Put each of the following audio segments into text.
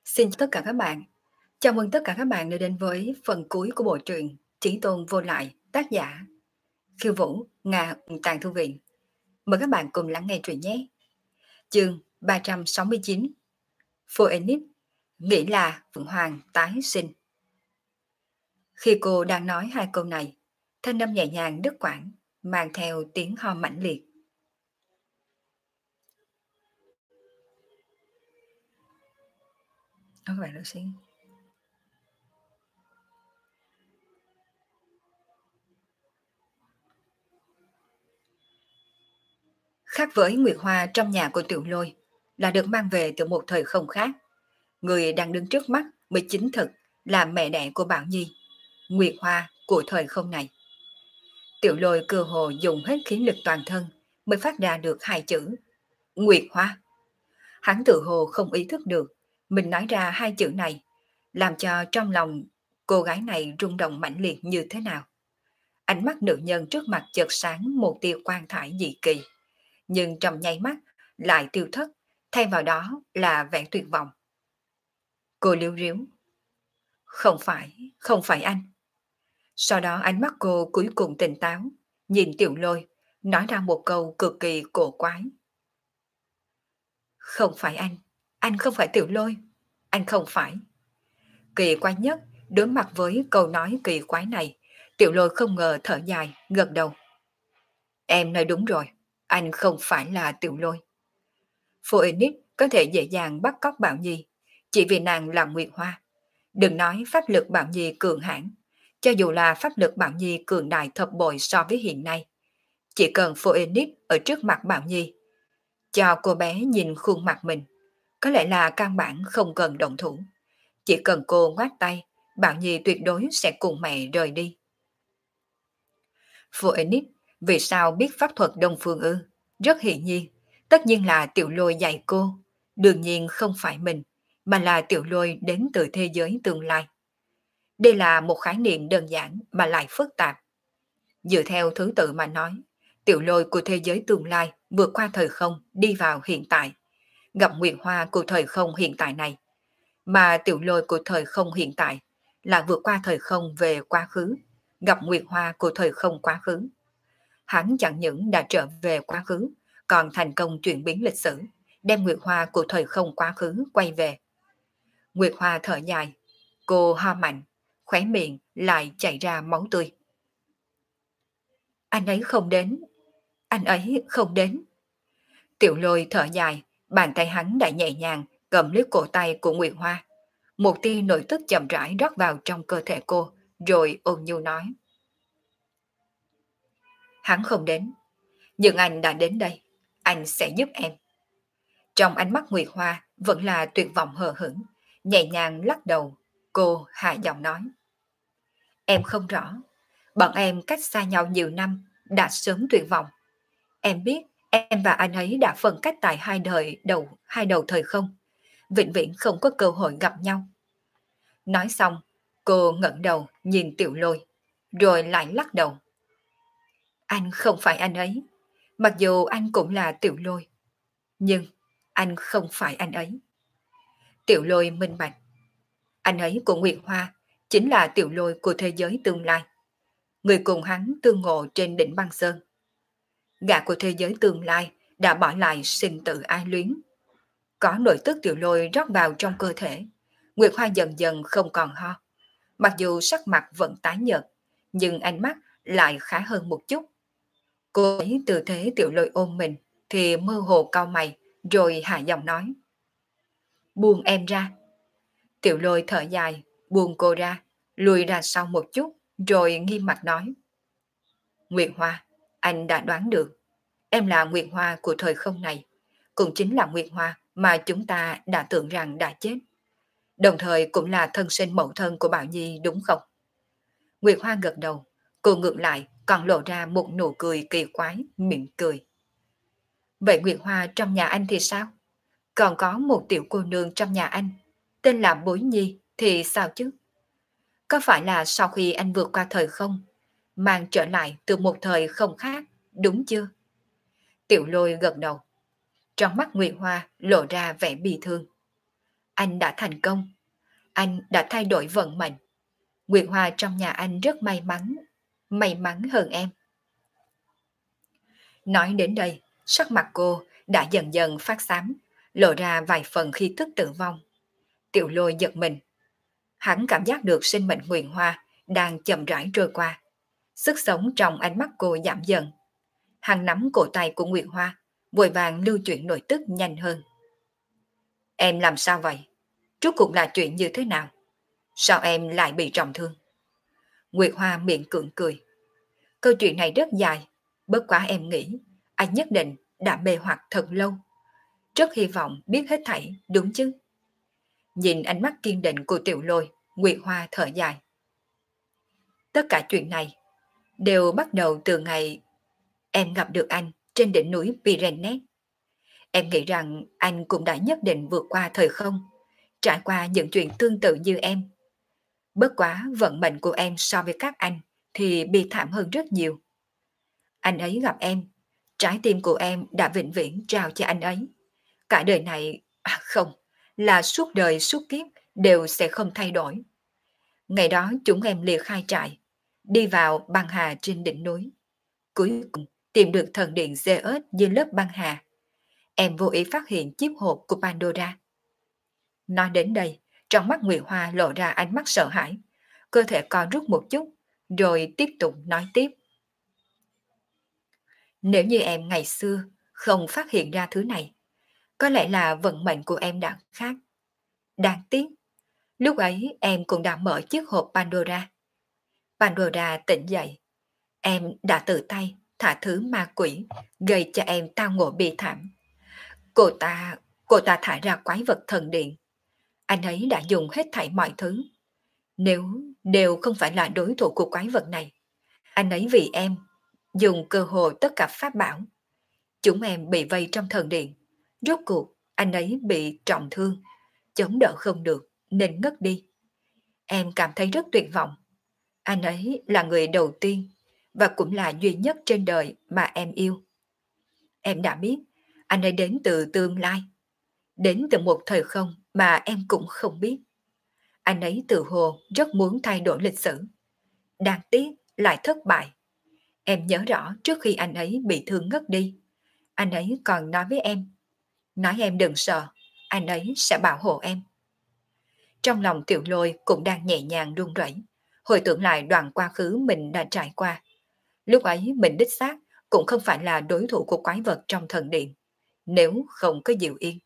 Xin chào tất cả các bạn. Chào mừng tất cả các bạn đã đến với phần cuối của bộ truyện Chí Tôn Vô Lại, tác giả Khiêu Vũ, Nga Tàng Thư Viện. Mời các bạn cùng lắng nghe truyện nhé. Chương 369, Phoenix nghĩ là Phượng Hoàng tái sinh. Khi cô đang nói hai câu này, thanh âm nhẹ nhàng đứt quãng, mang theo tiếng ho mãnh liệt. Các bạn đợi xin. Khác với Nguyệt Hoa trong nhà của Tiểu Lôi, là được mang về từ một thời không khác. Người đang đứng trước mắt mới chính thực là mẹ đẻ của Bảo Nhi, Nguyệt Hoa của thời không này. Tiểu Lôi cơ hồ dùng hết khí lực toàn thân mới phát ra được hai chữ Nguyệt Hoa. Hắn tự hồ không ý thức được mình nói ra hai chữ này, làm cho trong lòng cô gái này rung động mãnh liệt như thế nào. Ánh mắt nữ nhân trước mặt chợt sáng một tia quan thải dị kỳ, nhưng trong nháy mắt lại tiêu thất, thay vào đó là vẻ tuyệt vọng. Cô liếu riếu. Không phải anh. Sau đó ánh mắt cô cuối cùng tỉnh táo, nhìn Tiểu Lôi, nói ra một câu cực kỳ cổ quái. Không phải anh không phải Tiểu Lôi, anh không phải. Kỳ quái nhất, đối mặt với câu nói kỳ quái này, Tiểu Lôi không ngờ thở dài, gật đầu. Em nói đúng rồi, anh không phải là Tiểu Lôi. Phoenix có thể dễ dàng bắt cóc Bảo Nhi, chỉ vì nàng là Nguyệt Hoa. Đừng nói pháp lực Bảo Nhi cường hãn, cho dù là pháp lực Bảo Nhi cường đại thập bội so với hiện nay. Chỉ cần Phoenix ở trước mặt Bảo Nhi, cho cô bé nhìn khuôn mặt mình, có lẽ là căn bản không cần động thủ. Chỉ cần cô ngoát tay, Bảo Nhi tuyệt đối sẽ cùng mẹ rời đi. Phoenix vì sao biết pháp thuật Đông Phương ư? Rất hiển nhiên, tất nhiên là Tiểu Lôi dạy cô. Đương nhiên không phải mình, mà là Tiểu Lôi đến từ thế giới tương lai. Đây là một khái niệm đơn giản mà lại phức tạp. Dựa theo thứ tự mà nói, Tiểu Lôi của thế giới tương lai vượt qua thời không đi vào hiện tại, gặp Nguyệt Hoa của thời không hiện tại này, mà Tiểu Lôi của thời không hiện tại là vượt qua thời không về quá khứ, gặp Nguyệt Hoa của thời không quá khứ. Hắn chẳng những đã trở về quá khứ, còn thành công chuyển biến lịch sử, đem Nguyệt Hoa của thời không quá khứ quay về. Nguyệt Hoa thở dài, cô ho mạnh, khóe miệng lại chảy ra máu tươi. Anh ấy không đến, anh ấy không đến. Tiểu Lôi thở dài, bàn tay hắn đã nhẹ nhàng cầm lấy cổ tay của Nguyệt Hoa. Một tia nội tức chậm rãi rót vào trong cơ thể cô, rồi ôn nhu nói. Hắn không đến, nhưng anh đã đến đây, anh sẽ giúp em. Trong ánh mắt Nguyệt Hoa vẫn là tuyệt vọng hờ hững, nhẹ nhàng lắc đầu, cô hạ giọng nói. Em không rõ, bọn em cách xa nhau nhiều năm, đã sớm tuyệt vọng. Em biết em và anh ấy đã phân cách tại hai đầu thời không, vĩnh viễn không có cơ hội gặp nhau. Nói xong, cô ngẩng đầu nhìn Tiểu Lôi, rồi lại lắc đầu. Anh không phải anh ấy, mặc dù anh cũng là Tiểu Lôi, nhưng anh không phải anh ấy. Tiểu Lôi minh bạch. Anh ấy của Nguyệt Hoa chính là Tiểu Lôi của thế giới tương lai. Người cùng hắn tương ngộ trên đỉnh băng sơn. Gã của thế giới tương lai đã bỏ lại sinh tử ai luyến. Có nội tức Tiểu Lôi rót vào trong cơ thể, Nguyệt Hoa dần dần không còn ho. Mặc dù sắc mặt vẫn tái nhợt, nhưng ánh mắt lại khá hơn một chút. Cô ấy từ thế Tiểu Lôi ôm mình thì mơ hồ cau mày, rồi hạ giọng nói. Buông em ra. Tiểu Lôi thở dài, buông cô ra, lùi ra sau một chút, rồi nghiêm mặt nói. Nguyệt Hoa, anh đã đoán được. Em là Nguyệt Hoa của thời không này, cũng chính là Nguyệt Hoa mà chúng ta đã tưởng rằng đã chết. Đồng thời cũng là thân sinh mẫu thân của Bảo Nhi đúng không? Nguyệt Hoa gật đầu, cô ngược lại còn lộ ra một nụ cười kỳ quái, mỉm cười. Vậy Nguyệt Hoa trong nhà anh thì sao? Còn có một tiểu cô nương trong nhà anh, tên là Bối Nhi thì sao chứ? Có phải là sau khi anh vượt qua thời không, mang trở lại từ một thời không khác, đúng chưa? Tiểu Lôi gật đầu. Trong mắt Nguyệt Hoa lộ ra vẻ bi thương. anh đã thành công. Anh đã thay đổi vận mệnh. Nguyệt Hoa trong nhà anh rất may mắn hơn em. Nói đến đây, sắc mặt cô đã dần dần phát xám, lộ ra vài phần khí tức tử vong. Tiểu Lôi giật mình. Hắn cảm giác được sinh mệnh Nguyệt Hoa đang chậm rãi trôi qua. Sức sống trong ánh mắt cô giảm dần. Hắn nắm cổ tay của Nguyệt Hoa, vội vàng lưu chuyển nội tức nhanh hơn. Em làm sao vậy? Rốt cuộc là chuyện như thế nào? Sao em lại bị trọng thương? Nguyệt Hoa miệng cưỡng cười. Câu chuyện này rất dài, bất quá em nghĩ anh nhất định đã mê hoặc thật lâu. Rất hy vọng biết hết thảy, đúng chứ? Nhìn ánh mắt kiên định của Tiểu Lôi, Nguyệt Hoa thở dài. Tất cả chuyện này đều bắt đầu từ ngày em gặp được anh trên đỉnh núi Pyrenees. Em nghĩ rằng anh cũng đã nhất định vượt qua thời không, trải qua những chuyện tương tự như em. Bất quá vận mệnh của em so với các anh thì bi thảm hơn rất nhiều. Anh ấy gặp em, trái tim của em đã vĩnh viễn trao cho anh ấy. Cả đời này, không, là suốt đời suốt kiếp đều sẽ không thay đổi. Ngày đó chúng em liệt khai trại, đi vào băng hà trên đỉnh núi. Cuối cùng tìm được thần điện Zeus dưới lớp băng hà. Em vô ý phát hiện chiếc hộp của Pandora. Nói đến đây, trong mắt Nguyệt Hoa lộ ra ánh mắt sợ hãi, cơ thể co rút một chút, rồi tiếp tục nói tiếp. Nếu như em ngày xưa không phát hiện ra thứ này, có lẽ là vận mệnh của em đã khác. Đáng tiếc, lúc ấy em cũng đã mở chiếc hộp Pandora. Pandora tỉnh dậy, em đã tự tay thả thứ ma quỷ, gây cho em tao ngộ bi thảm. Cô ta, cô ta thả ra quái vật thần điện. Anh ấy đã dùng hết thảy mọi thứ. Nếu đều không phải là đối thủ của quái vật này, anh ấy vì em dùng cơ hội tất cả pháp bảo. Chúng em bị vây trong thần điện. Rốt cuộc, anh ấy bị trọng thương, chống đỡ không được nên ngất đi. Em cảm thấy rất tuyệt vọng. Anh ấy là người đầu tiên và cũng là duy nhất trên đời mà em yêu. Em đã biết, anh ấy đến từ tương lai, đến từ một thời không mà em cũng không biết. Anh ấy tự hồ rất muốn thay đổi lịch sử. Đáng tiếc lại thất bại. Em nhớ rõ trước khi anh ấy bị thương ngất đi, anh ấy còn nói với em, nói em đừng sợ, anh ấy sẽ bảo hộ em. Trong lòng Tiểu Lôi cũng đang nhẹ nhàng run rẩy, hồi tưởng lại đoạn quá khứ mình đã trải qua. Lúc ấy mình đích xác cũng không phải là đối thủ của quái vật trong thần điện, nếu không có Diệu Yên.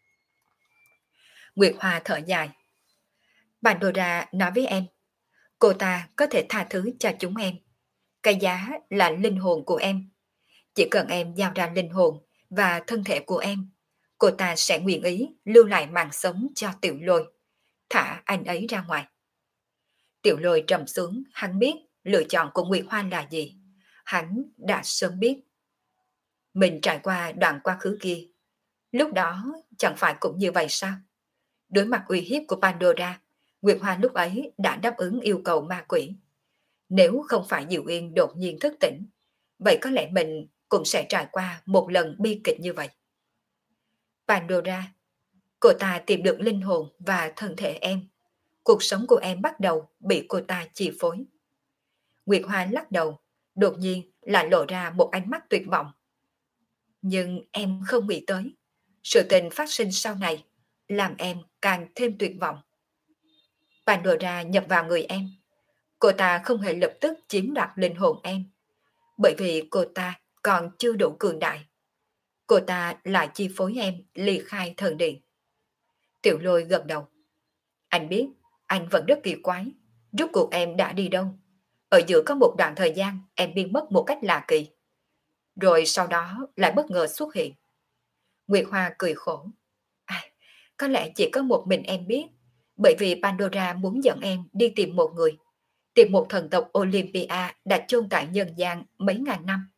Nguyệt Hoa thở dài. Pandora nói với em, cô ta có thể tha thứ cho chúng em. Cái giá là linh hồn của em. Chỉ cần em giao ra linh hồn và thân thể của em, cô ta sẽ nguyện ý lưu lại mạng sống cho Tiểu Lôi, thả anh ấy ra ngoài. Tiểu Lôi trầm xuống, hắn biết lựa chọn của Nguyệt Hoa là gì. Hắn đã sớm biết. Mình trải qua đoạn quá khứ kia, lúc đó chẳng phải cũng như vậy sao? Đối mặt uy hiếp của Pandora, Nguyệt Hoa lúc ấy đã đáp ứng yêu cầu ma quỷ. Nếu không phải Diệu Yên đột nhiên thức tỉnh, vậy có lẽ mình cũng sẽ trải qua một lần bi kịch như vậy. Pandora, cô ta tìm được linh hồn và thân thể em. Cuộc sống của em bắt đầu bị cô ta chi phối. Nguyệt Hoa lắc đầu, đột nhiên lại lộ ra một ánh mắt tuyệt vọng. Nhưng em không nghĩ tới, sự tình phát sinh sau này làm em càng thêm tuyệt vọng. Pandora nhập vào người em. Cô ta không hề lập tức chiếm đoạt linh hồn em, bởi vì cô ta còn chưa đủ cường đại. Cô ta lại chi phối em ly khai thần điện. Tiểu Lôi gật đầu. Anh biết, anh vẫn rất kỳ quái. Rốt cuộc em đã đi đâu? Ở giữa có một đoạn thời gian em biến mất một cách lạ kỳ. Rồi sau đó lại bất ngờ xuất hiện. Nguyệt Hoa cười khổ. À, có lẽ chỉ có một mình em biết, bởi vì Pandora muốn dẫn em đi tìm một người, tìm một thần tộc Olympia đã chôn tại nhân gian mấy ngàn năm.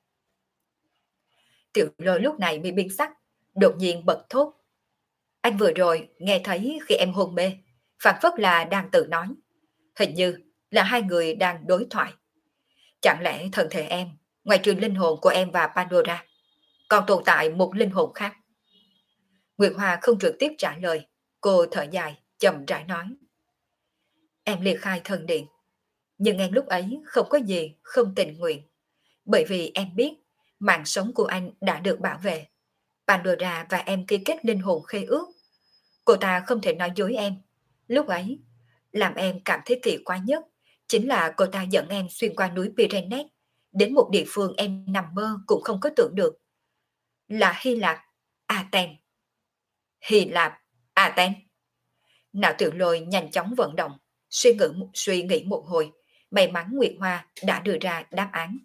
Tiểu Lôi lúc này mới biến sắc, đột nhiên bật thốt. Anh vừa rồi nghe thấy khi em hôn mê, phảng phất là đang tự nói. Hình như là hai người đang đối thoại. Chẳng lẽ thân thể em, ngoài trừ linh hồn của em và Pandora, còn tồn tại một linh hồn khác? Nguyệt Hoa không trực tiếp trả lời, Cô thở dài, chậm rãi nói. Em ly khai thần điện, nhưng em lúc ấy không có gì không tình nguyện. Bởi vì em biết mạng sống của anh đã được bảo vệ. Pandora và em ký kết linh hồn khế ước. Cô ta không thể nói dối em. Lúc ấy, làm em cảm thấy kỳ quái nhất chính là cô ta dẫn em xuyên qua núi Pyrenees đến một địa phương em nằm mơ cũng không có tưởng được. Là Hy Lạp, Athens. Hy Lạp, Athens. Não Tiểu Lôi nhanh chóng vận động, suy nghĩ một hồi, may mắn Nguyệt Hoa đã đưa ra đáp án.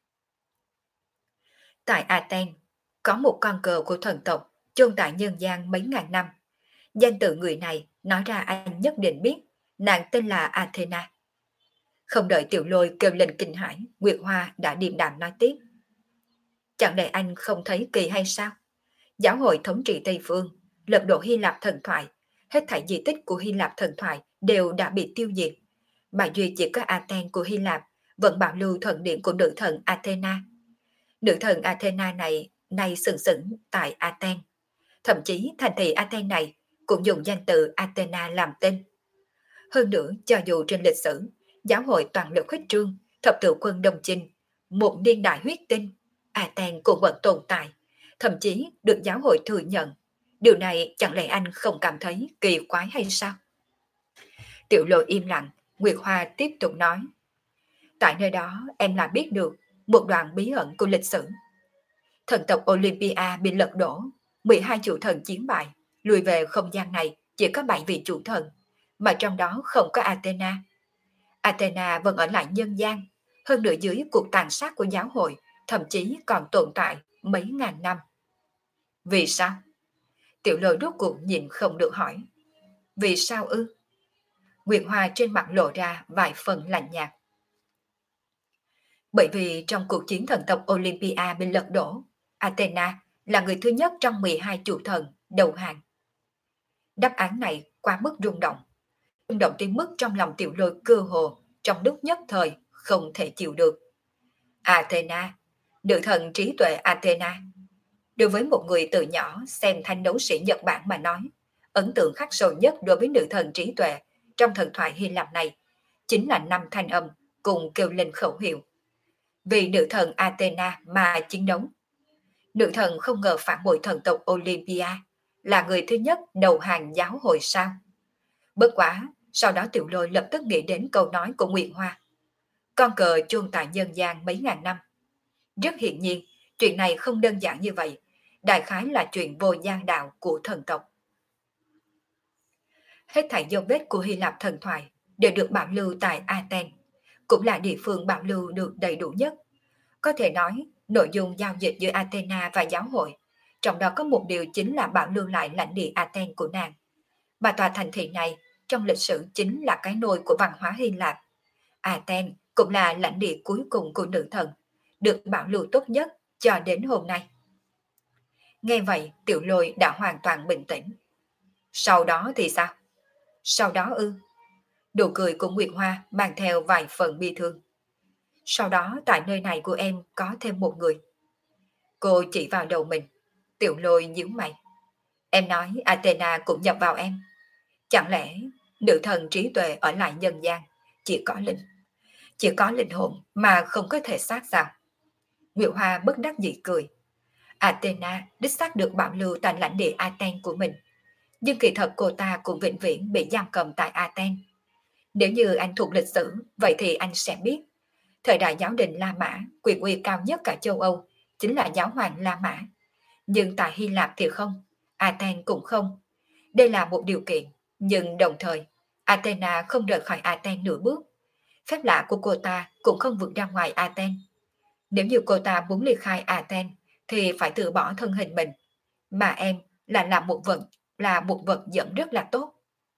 Tại Athens, có một con cờ của thần tộc chôn tại nhân gian mấy ngàn năm. Danh tự người này nói ra anh nhất định biết, nàng tên là Athena. Không đợi Tiểu Lôi kêu lên kinh hãi, Nguyệt Hoa đã điềm đạm nói tiếp. Chẳng lẽ anh không thấy kỳ hay sao? Giáo hội thống trị Tây Phương, lật đổ Hy Lạp thần thoại, hết thảy di tích của Hy Lạp thần thoại đều đã bị tiêu diệt. Mà duy chỉ có Athens của Hy Lạp vẫn bảo lưu thần điện của nữ thần Athena. Nữ thần Athena này nay sừng sững tại Athens. Thậm chí thành thị Athens này cũng dùng danh từ Athena làm tên. Hơn nữa, cho dù trên lịch sử, giáo hội toàn lực khuếch trương, thập tự quân đồng chinh, một niên đại huyết tinh, Athens cũng vẫn tồn tại, thậm chí được giáo hội thừa nhận. Điều này chẳng lẽ anh không cảm thấy kỳ quái hay sao? Tiểu Lôi im lặng, Nguyệt Hoa tiếp tục nói. Tại nơi đó em lại biết được một đoạn bí ẩn của lịch sử. Thần tộc Olympia bị lật đổ, 12 chủ thần chiến bại, lùi về không gian này chỉ có 7 vị chủ thần, mà trong đó không có Athena. Athena vẫn ở lại nhân gian, hơn nữa dưới cuộc tàn sát của giáo hội, thậm chí còn tồn tại mấy ngàn năm. Vì sao? Tiểu Lôi rốt cuộc nhìn không được hỏi. Vì sao ư? Nguyệt Hoa trên mặt lộ ra vài phần lạnh nhạt. Bởi vì trong cuộc chiến thần tộc Olympia bị lật đổ, Athena là người thứ nhất trong 12 chủ thần đầu hàng. Đáp án này quá mức rung động tới mức trong lòng Tiểu Lôi cơ hồ trong lúc nhất thời không thể chịu được. Athena, nữ thần trí tuệ Athena. Đối với một người từ nhỏ xem thanh đấu sĩ Nhật Bản mà nói, ấn tượng khắc sâu nhất đối với nữ thần trí tuệ trong thần thoại Hy Lạp này chính là 5 thanh âm cùng kêu lên khẩu hiệu. Vì nữ thần Athena mà chiến đấu. Nữ thần không ngờ phản bội thần tộc Olympia, là người thứ nhất đầu hàng giáo hội sao? Bất quá, sau đó Tiểu Lôi lập tức nghĩ đến câu nói của Nguyệt Hoa. Con cờ chôn tại nhân gian mấy ngàn năm. Rất hiển nhiên, chuyện này không đơn giản như vậy, đại khái là chuyện vô gian đạo của thần tộc. Hết thảy dấu vết của Hy Lạp thần thoại đều được bảo lưu tại Athens, cũng là địa phương bảo lưu được đầy đủ nhất. Có thể nói, nội dung giao dịch giữa Athena và giáo hội, trong đó có một điều chính là bảo lưu lại lãnh địa Athens của nàng. Mà tòa thành thị này trong lịch sử chính là cái nôi của văn hóa Hy Lạp. Athens cũng là lãnh địa cuối cùng của nữ thần, được bảo lưu tốt nhất cho đến hôm nay. Nghe vậy, Tiểu Lôi đã hoàn toàn bình tĩnh. Sau đó thì sao? Sau đó ư? Nụ cười của Nguyệt Hoa mang theo vài phần bi thương. Sau đó tại nơi này của em có thêm một người. Cô chỉ vào đầu mình. Tiểu Lôi nhíu mày. Em nói Athena cũng nhập vào em. Chẳng lẽ nữ thần trí tuệ ở lại nhân gian chỉ có linh hồn mà không có thể xác sao? Nguyệt Hoa bất đắc dĩ cười. Athena đích xác được bảo lưu tại lãnh địa Athens của mình. Nhưng kỳ thật cô ta cũng vĩnh viễn bị giam cầm tại Athens. Nếu như anh thuộc lịch sử, vậy thì anh sẽ biết. Thời đại giáo đình La Mã, quyền uy cao nhất cả châu Âu, chính là giáo hoàng La Mã. Nhưng tại Hy Lạp thì không, Athens cũng không. Đây là một điều kiện, nhưng đồng thời, Athena không rời khỏi Athens nửa bước. Phép lạ của cô ta cũng không vượt ra ngoài Athens. Nếu như cô ta muốn ly khai Athens, thì phải từ bỏ thân hình mình. Mà em là một vật dẫn rất là tốt.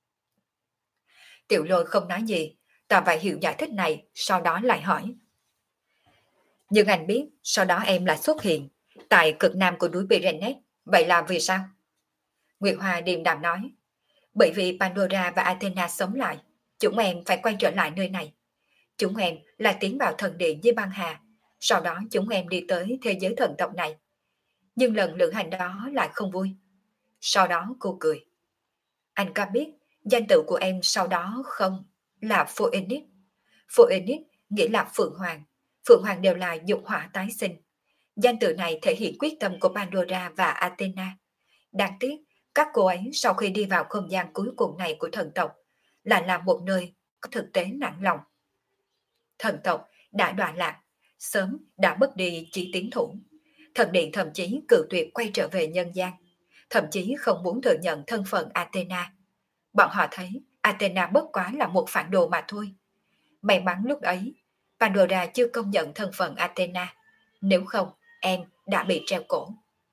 Tiểu Lôi không nói gì, tỏ vẻ hiểu giải thích này, sau đó lại hỏi. Nhưng anh biết, sau đó em lại xuất hiện tại cực nam của núi Pyrenees, vậy là vì sao? Nguyệt Hoa điềm đạm nói. Bởi vì Pandora và Athena sống lại, chúng em phải quay trở lại nơi này. Chúng em là tiến vào thần điện với băng hà, sau đó chúng em đi tới thế giới thần tộc này. Nhưng lần lữ hành đó lại không vui. Sau đó cô cười. Anh có biết danh tự của em sau đó không? Là Phoenix. Phoenix nghĩa là Phượng Hoàng. Phượng Hoàng đều là dục hỏa tái sinh. Danh từ này thể hiện quyết tâm của Pandora và Athena. Đáng tiếc, các cô ấy sau khi đi vào không gian cuối cùng này của thần tộc, lại là một nơi có thực tế nản lòng. Thần tộc đã đoạn lạc, sớm đã mất đi chí tiến thủ. Thần điện thậm chí cự tuyệt quay trở về nhân gian, thậm chí không muốn thừa nhận thân phận Athena. Bọn họ thấy Athena bất quá là một phản đồ mà thôi. May mắn lúc ấy, Pandora chưa công nhận thân phận Athena, nếu không em đã bị treo cổ.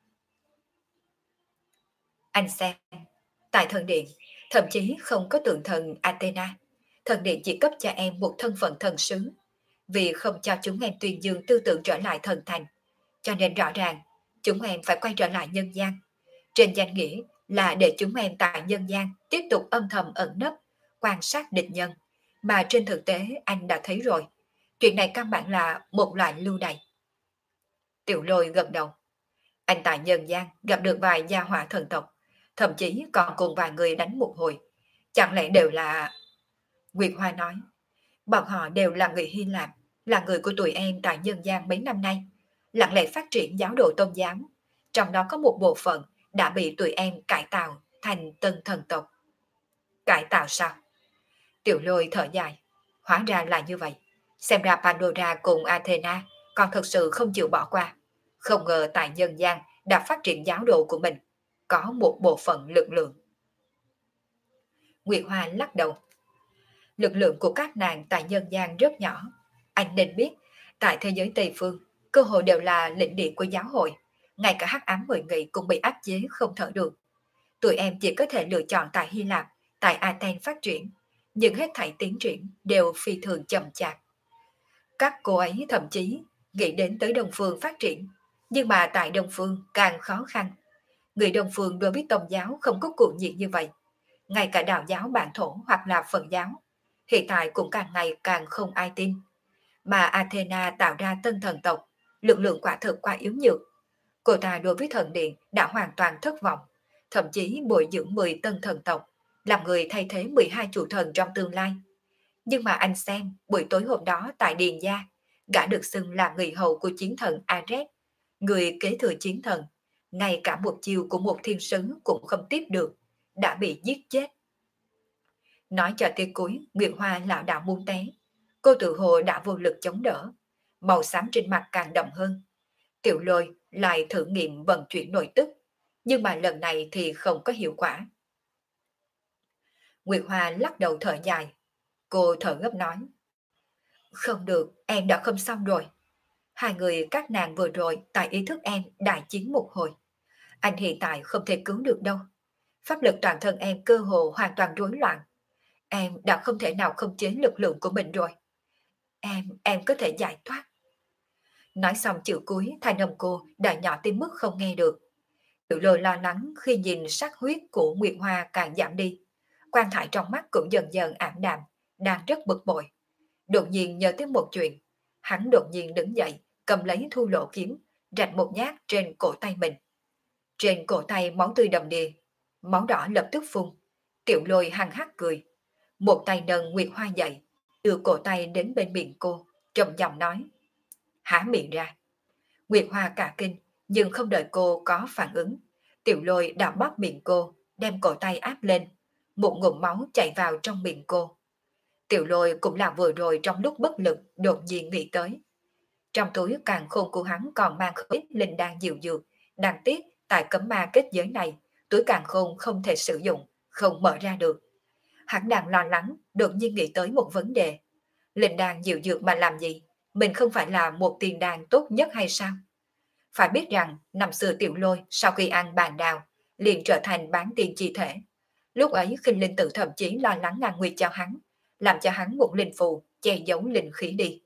Anh xem, tại thần điện, thậm chí không có tượng thần Athena. Thần điện chỉ cấp cho em một thân phận thần sứ, vì không cho chúng em tuyên dương tư tưởng trở lại thần thành. Cho nên rõ ràng, chúng em phải quay trở lại nhân gian. Trên danh nghĩa là để chúng em tại nhân gian tiếp tục âm thầm ẩn nấp, quan sát địch nhân. Mà trên thực tế anh đã thấy rồi, chuyện này căn bản là một loại lưu đày. Tiểu Lôi gật đầu. Anh tại nhân gian gặp được vài gia hỏa thần tộc, thậm chí còn cùng vài người đánh một hồi. Chẳng lẽ đều là... Nguyệt Hoa nói, bọn họ đều là người Hy Lạp, là người của tụi em tại nhân gian mấy năm nay, lặng lẽ phát triển giáo đồ tôn giáo. Trong đó có một bộ phận đã bị tụi em cải tạo thành tân thần tộc. Cải tạo sao? Tiểu Lôi thở dài. Hóa ra là như vậy. Xem ra Pandora cùng Athena còn thực sự không chịu bỏ qua. Không ngờ tại nhân gian đã phát triển giáo đồ của mình, có một bộ phận lực lượng. Nguyệt Hoa lắc đầu. Lực lượng của các nàng tại nhân gian rất nhỏ. Anh nên biết, tại thế giới Tây Phương, cơ hội đều là lĩnh địa của giáo hội. Ngay cả hắc ám 10 nghị cũng bị áp chế không thở được. Tụi em chỉ có thể lựa chọn tại Hy Lạp, tại Athens phát triển. Nhưng hết thảy tiến triển đều phi thường chậm chạp. Các cô ấy thậm chí nghĩ đến tới Đông Phương phát triển. Nhưng mà tại Đông Phương càng khó khăn. Người Đông Phương đối với tôn giáo không có cuồng nhiệt như vậy. Ngay cả đạo giáo bản thổ hoặc là Phật giáo, hiện tại cũng càng ngày càng không ai tin. Mà Athena tạo ra tân thần tộc, lực lượng quả thực quá yếu nhược. Cô ta đối với thần điện đã hoàn toàn thất vọng, thậm chí bồi dưỡng 10 tân thần tộc, làm người thay thế 12 chủ thần trong tương lai. Nhưng mà anh xem, buổi tối hôm đó tại Điền Gia, gã được xưng là người hầu của chiến thần Ares, người kế thừa chiến thần, ngay cả một chiều của một thiên sứ cũng không tiếp được, đã bị giết chết. Nói cho tới cuối, Nguyệt Hoa lảo đảo muốn té. Cô tự hồ đã vô lực chống đỡ, màu xám trên mặt càng đậm hơn. Tiểu Lôi lại thử nghiệm vận chuyển nội tức, nhưng mà lần này thì không có hiệu quả. Nguyệt Hoa lắc đầu thở dài. Cô thở gấp nói. Không được, em đã không xong rồi. Hai người các nàng vừa rồi tại ý thức em đại chiến một hồi. Anh hiện tại không thể cứu được đâu. Pháp lực toàn thân em cơ hồ hoàn toàn rối loạn. Em đã không thể nào khống chế lực lượng của mình rồi. Em có thể giải thoát. Nói xong chữ cuối, thanh âm cô đã nhỏ tới mức không nghe được. Tiểu Lôi lo lắng khi nhìn sắc huyết của Nguyệt Hoa càng giảm đi. Quan thải trong mắt cũng dần dần ảm đạm, đang rất bực bội. Đột nhiên nhớ tới một chuyện. Hắn đột nhiên đứng dậy, cầm lấy thu lộ kiếm, rạch một nhát trên cổ tay mình. Trên cổ tay máu tươi đầm đìa, máu đỏ lập tức phun. Tiểu Lôi hăng hắc cười. Một tay nâng Nguyệt Hoa dậy, đưa cổ tay đến bên miệng cô, trầm giọng nói. Há miệng ra. Nguyệt Hoa cả kinh, nhưng không đợi cô có phản ứng. Tiểu Lôi đã bóp miệng cô, đem cổ tay áp lên. Một ngụm máu chảy vào trong miệng cô. Tiểu Lôi cũng là vừa rồi trong lúc bất lực đột nhiên nghĩ tới. Trong túi càn khôn của hắn còn mang không ít linh đan dịu dược. Đáng tiếc, tại cấm ma kết giới này, túi càn khôn không thể sử dụng, không mở ra được. Hắn đang lo lắng, đột nhiên nghĩ tới một vấn đề. Linh đan dịu dược mà làm gì? Mình không phải là một tiền đan tốt nhất hay sao? Phải biết rằng, năm xưa Tiểu Lôi sau khi ăn bàn đào, liền trở thành bán tiền chi thể. Lúc ấy Khinh Linh Tử thậm chí lo lắng ngàn nguyệt cho hắn, làm cho hắn một linh phù che giấu linh khí đi.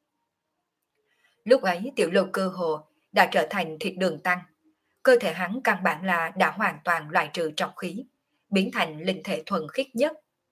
Lúc ấy Tiểu Lôi cơ hồ đã trở thành thịt đường tăng. Cơ thể hắn căn bản là đã hoàn toàn loại trừ trọc khí, biến thành linh thể thuần khiết nhất.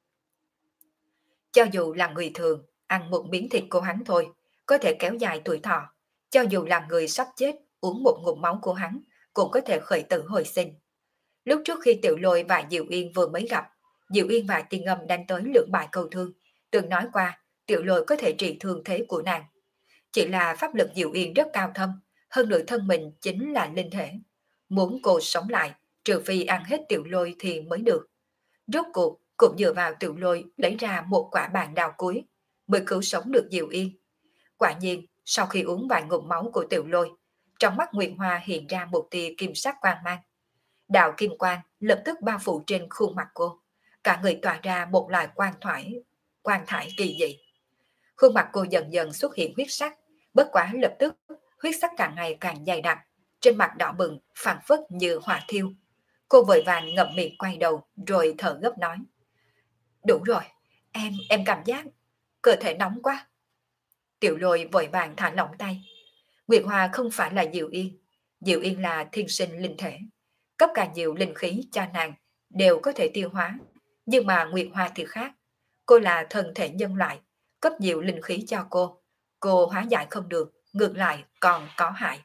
Cho dù là người thường, ăn một miếng thịt của hắn thôi, có thể kéo dài tuổi thọ. Cho dù là người sắp chết, uống một ngụm máu của hắn, cũng có thể khởi tử hồi sinh. Lúc trước khi Tiểu Lôi và Diệu Yên vừa mới gặp, Diệu Yên và Tiên Âm đánh tới lưỡng bại cầu thương, từng nói qua Tiểu Lôi có thể trị thương thế của nàng. Chỉ là pháp lực Diệu Yên rất cao thâm, hơn nữa thân mình chính là linh thể. Muốn cô sống lại, trừ phi ăn hết Tiểu Lôi thì mới được. Rốt cuộc cũng dựa vào Tiểu Lôi lấy ra một quả bàn đào cuối, mới cứu sống được Diệu Yên. Quả nhiên, sau khi uống vài ngụm máu của Tiểu Lôi, trong mắt Nguyệt Hoa hiện ra một tia kim sắc quang mang. Đạo kim quang lập tức bao phủ trên khuôn mặt cô, cả người tỏa ra một loại quang thải kỳ dị. Khuôn mặt cô dần dần xuất hiện huyết sắc, bất quá lập tức huyết sắc càng ngày càng dày đặc, trên mặt đỏ bừng phảng phất như hỏa thiêu. Cô vội vàng ngậm miệng quay đầu rồi thở gấp nói: "Đủ rồi, em cảm giác cơ thể nóng quá." Tiểu Lôi vội vàng thả lỏng tay. Nguyệt Hoa không phải là Diệu Yên, Diệu Yên là thiên sinh linh thể, cấp càng nhiều linh khí cho nàng đều có thể tiêu hóa, nhưng mà Nguyệt Hoa thì khác, cô là thân thể nhân loại, cấp nhiều linh khí cho cô hóa giải không được, ngược lại còn có hại.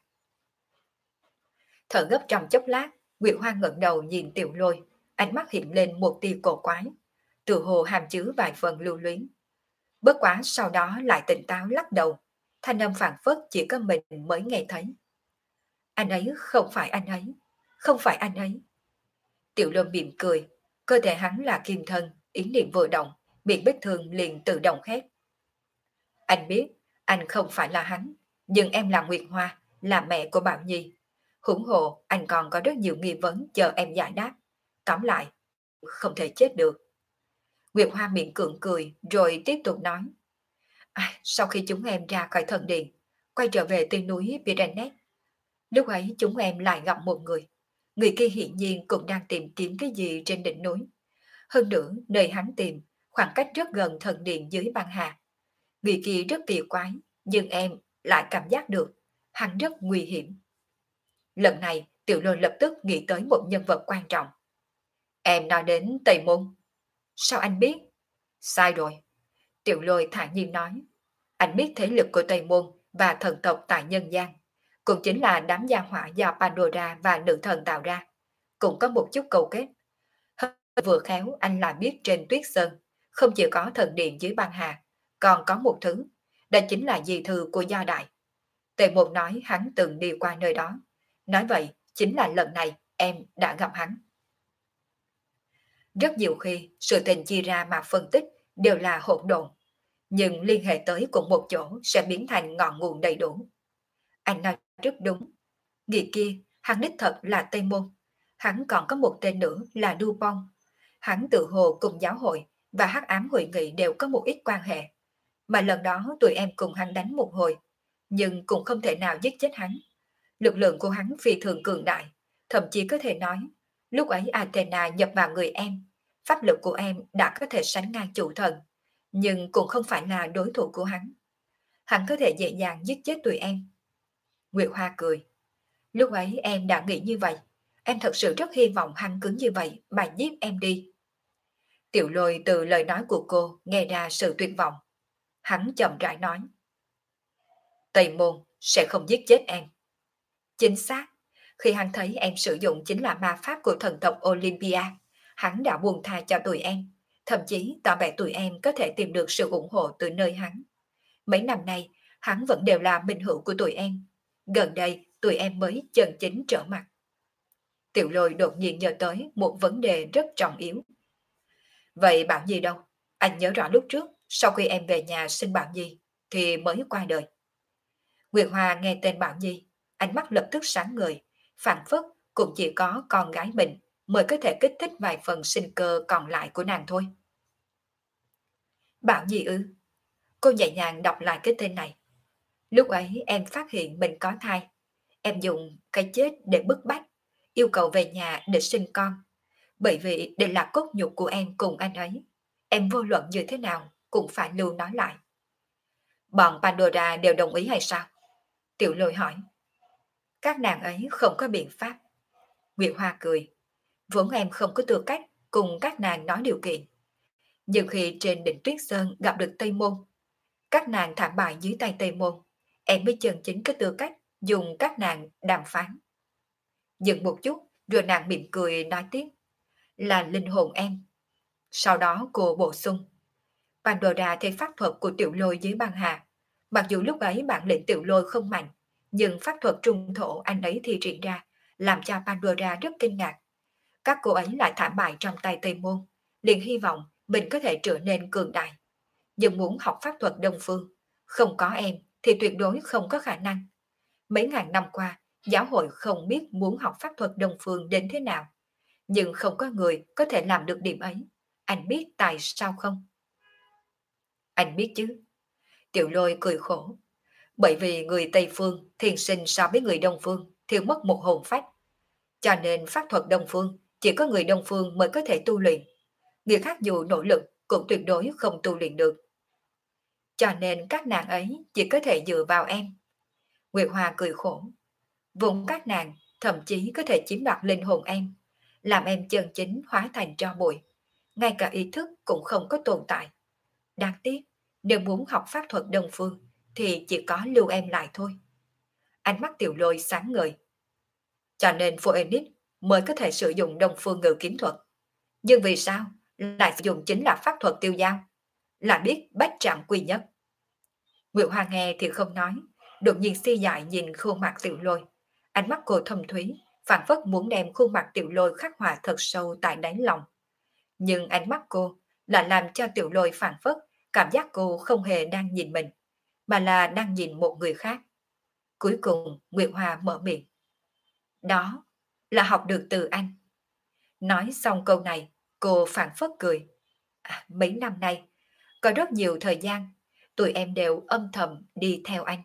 Thở gấp trong chốc lát, Nguyệt Hoa ngẩng đầu nhìn Tiểu Lôi, ánh mắt hiện lên một tia cổ quái, tự hồ hàm chứa vài phần lưu luyến. Bất quá sau đó lại tỉnh táo lắc đầu, thanh âm phảng phất chỉ có mình mới nghe thấy. Anh ấy không phải anh ấy, không phải anh ấy. Tiểu Lôi mỉm cười, cơ thể hắn là kim thân, ý niệm vừa động, miệng vết thương liền tự động khép. Anh biết, anh không phải là hắn, nhưng em là Nguyệt Hoa, là mẹ của Bảo Nhi. Huống hồ, anh còn có rất nhiều nghi vấn chờ em giải đáp. Tóm lại, không thể chết được. Nguyệt Hoa miệng cưỡng cười, rồi tiếp tục nói. Sau khi chúng em ra khỏi thần điện, quay trở về tên núi Pirenet, lúc ấy chúng em lại gặp một người. Người kia hiển nhiên cũng đang tìm kiếm cái gì trên đỉnh núi. Hơn nữa, nơi hắn tìm, khoảng cách rất gần thần điện dưới băng hà. Người kia rất kỳ quái, nhưng em lại cảm giác được, hắn rất nguy hiểm. Lần này, Tiểu Lôi lập tức nghĩ tới một nhân vật quan trọng. Em nói đến Tây Môn. Sao anh biết? Sai rồi. Tiểu Lôi thản nhiên nói. Anh biết thế lực của Tây Môn và thần tộc tại nhân gian, cũng chính là đám gia hỏa do Pandora và nữ thần tạo ra, cũng có một chút cầu kết. Vừa khéo anh lại biết trên Tuyết Sơn, không chỉ có thần điện dưới băng hà, còn có một thứ, đó chính là di thư của Do Đại. Tề Một nói hắn từng đi qua nơi đó. Nói vậy, chính là lần này em đã gặp hắn. Rất nhiều khi, sự tình chia ra mà phân tích đều là hỗn độn, nhưng liên hệ tới cùng một chỗ sẽ biến thành ngọn nguồn đầy đủ. Anh nói rất đúng. Người kia, hắn đích thật là Tây Môn. Hắn còn có một tên nữa là Dupont. Hắn tự hồ cùng giáo hội và hắc ám hội nghị đều có một ít quan hệ. Mà lần đó tụi em cùng hắn đánh một hồi, nhưng cũng không thể nào giết chết hắn. Lực lượng của hắn phi thường cường đại, thậm chí có thể nói, lúc ấy Athena nhập vào người em, pháp lực của em đã có thể sánh ngang chủ thần, nhưng cũng không phải là đối thủ của hắn. Hắn có thể dễ dàng giết chết tụi em. Nguyệt Hoa cười. Lúc ấy em đã nghĩ như vậy, em thật sự rất hy vọng hắn cứ như vậy mà giết em đi. Tiểu Lôi từ lời nói của cô nghe ra sự tuyệt vọng. Hắn chậm rãi nói. Tây Môn sẽ không giết chết em. Chính xác, khi hắn thấy em sử dụng chính là ma pháp của thần tộc Olympia, hắn đã buông tha cho tụi em, thậm chí tỏ vẻ tụi em có thể tìm được sự ủng hộ từ nơi hắn. Mấy năm nay, hắn vẫn đều là minh hữu của tụi em. Gần đây, tụi em mới chân chính trở mặt. Tiểu Lôi đột nhiên nhớ tới một vấn đề rất trọng yếu. Vậy Bảo Nhi đâu? Anh nhớ rõ lúc trước, sau khi em về nhà sinh Bảo Nhi, thì mới qua đời. Nguyệt Hoa nghe tên Bảo Nhi, ánh mắt lập tức sáng ngời, phảng phất cũng chỉ có con gái mình mới có thể kích thích vài phần sinh cơ còn lại của nàng thôi. Bảo Nhi ư? Cô nhẹ nhàng đọc lại cái tên này. Lúc ấy em phát hiện mình có thai. Em dùng cái chết để bức bách, yêu cầu về nhà để sinh con. Bởi vì đây là cốt nhục của em cùng anh ấy. Em vô luận như thế nào cũng phải lưu nói lại. Bọn Pandora đều đồng ý hay sao? Tiểu Lôi hỏi. Các nàng ấy không có biện pháp. Nguyệt Hoa cười. Vốn em không có tư cách cùng các nàng nói điều kiện. Nhưng khi trên đỉnh Tuyết Sơn gặp được Tây Môn, các nàng thảm bại dưới tay Tây Môn, em mới chân chính có tư cách dùng các nàng đàm phán. Dừng một chút, rồi nàng mỉm cười nói tiếp. Là linh hồn em. Sau đó cô bổ sung. Pandora thấy pháp thuật của Tiểu Lôi dưới băng hà. Mặc dù lúc ấy bản lĩnh Tiểu Lôi không mạnh, nhưng pháp thuật trung thổ anh ấy thi triển ra, làm cho Pandora rất kinh ngạc. Các cô ấy lại thảm bại trong tay Tây Môn, liền hy vọng mình có thể trở nên cường đại. Nhưng muốn học pháp thuật Đông Phương, không có em thì tuyệt đối không có khả năng. Mấy ngàn năm qua, giáo hội không biết muốn học pháp thuật Đông Phương đến thế nào. Nhưng không có người có thể làm được điểm ấy. Anh biết tại sao không? Anh biết chứ. Tiểu Lôi cười khổ. Bởi vì người Tây Phương thiên sinh so với người Đông Phương thiếu mất một hồn phách. Cho nên pháp thuật Đông Phương chỉ có người Đông Phương mới có thể tu luyện. Người khác dù nỗ lực cũng tuyệt đối không tu luyện được. Cho nên các nàng ấy chỉ có thể dựa vào em. Nguyệt Hoa cười khổ. Vùng các nàng thậm chí có thể chiếm đoạt linh hồn em, làm em chân chính hóa thành tro bụi. Ngay cả ý thức cũng không có tồn tại. Đáng tiếc, nếu muốn học pháp thuật Đông Phương thì chỉ có lưu em lại thôi. Ánh mắt Tiểu Lôi sáng ngời. Cho nên Phoenix mới có thể sử dụng Đông Phương ngự kiếm thuật. Nhưng vì sao lại sử dụng chính là pháp thuật tiêu dao? Là biết bách trạng quy nhất. Nguyệt Hoa nghe thì không nói, đột nhiên si dại nhìn khuôn mặt Tiểu Lôi. Ánh mắt cô thâm thúy, phản phất muốn đem khuôn mặt Tiểu Lôi khắc họa thật sâu tại đáy lòng. Nhưng ánh mắt cô lại làm cho Tiểu Lôi phản phất cảm giác cô không hề đang nhìn mình, mà là đang nhìn một người khác. Cuối cùng Nguyệt Hoa mở miệng. Đó là học được từ anh. Nói xong câu này, cô phản phất cười. Mấy năm nay, có rất nhiều thời gian, tụi em đều âm thầm đi theo anh.